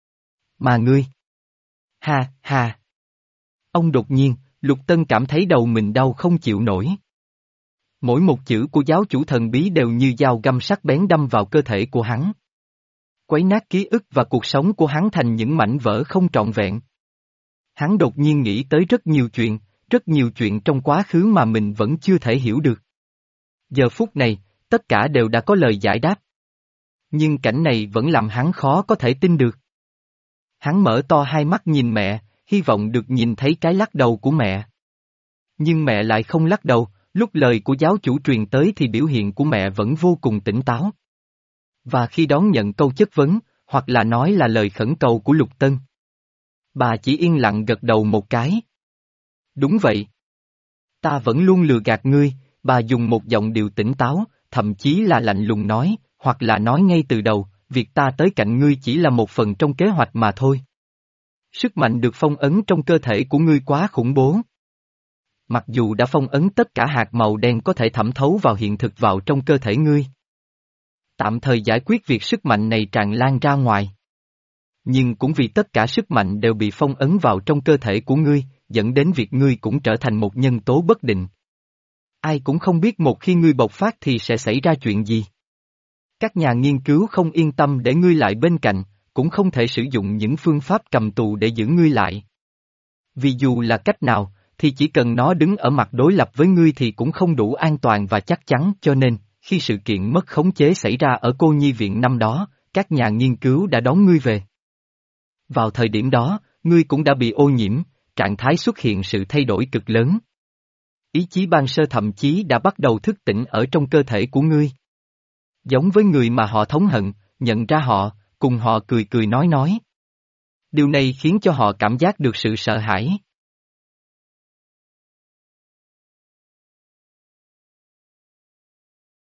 [SPEAKER 1] Mà ngươi... Ha, ha... Ông đột nhiên, Lục Tân cảm thấy đầu mình đau không chịu nổi. Mỗi một chữ của giáo chủ thần bí đều như dao găm sắc bén đâm vào cơ thể của hắn. Quấy nát ký ức và cuộc sống của hắn thành những mảnh vỡ không trọn vẹn. Hắn đột nhiên nghĩ tới rất nhiều chuyện, rất nhiều chuyện trong quá khứ mà mình vẫn chưa thể hiểu được. Giờ phút này, tất cả đều đã có lời giải đáp. Nhưng cảnh này vẫn làm hắn khó có thể tin được. Hắn mở to hai mắt nhìn mẹ, hy vọng được nhìn thấy cái lắc đầu của mẹ. Nhưng mẹ lại không lắc đầu, lúc lời của giáo chủ truyền tới thì biểu hiện của mẹ vẫn vô cùng tỉnh táo. Và khi đón nhận câu chất vấn, hoặc là nói là lời khẩn cầu của Lục Tân, bà chỉ yên lặng gật đầu một cái. Đúng vậy. Ta vẫn luôn lừa gạt ngươi, bà dùng một giọng điệu tỉnh táo, thậm chí là lạnh lùng nói, hoặc là nói ngay từ đầu, việc ta tới cạnh ngươi chỉ là một phần trong kế hoạch mà thôi. Sức mạnh được phong ấn trong cơ thể của ngươi quá khủng bố. Mặc dù đã phong ấn tất cả hạt màu đen có thể thẩm thấu vào hiện thực vào trong cơ thể ngươi. Tạm thời giải quyết việc sức mạnh này tràn lan ra ngoài. Nhưng cũng vì tất cả sức mạnh đều bị phong ấn vào trong cơ thể của ngươi, dẫn đến việc ngươi cũng trở thành một nhân tố bất định. Ai cũng không biết một khi ngươi bộc phát thì sẽ xảy ra chuyện gì. Các nhà nghiên cứu không yên tâm để ngươi lại bên cạnh, cũng không thể sử dụng những phương pháp cầm tù để giữ ngươi lại. Vì dù là cách nào, thì chỉ cần nó đứng ở mặt đối lập với ngươi thì cũng không đủ an toàn và chắc chắn, cho nên, khi sự kiện mất khống chế xảy ra ở cô nhi viện năm đó, các nhà nghiên cứu đã đón ngươi về. Vào thời điểm đó, ngươi cũng đã bị ô nhiễm, trạng thái xuất hiện sự thay đổi cực lớn. Ý chí ban sơ thậm chí đã bắt đầu thức tỉnh ở trong cơ thể của ngươi. Giống với người mà họ thống hận, nhận ra họ, cùng họ cười cười nói nói. Điều này khiến cho họ cảm giác được sự sợ hãi.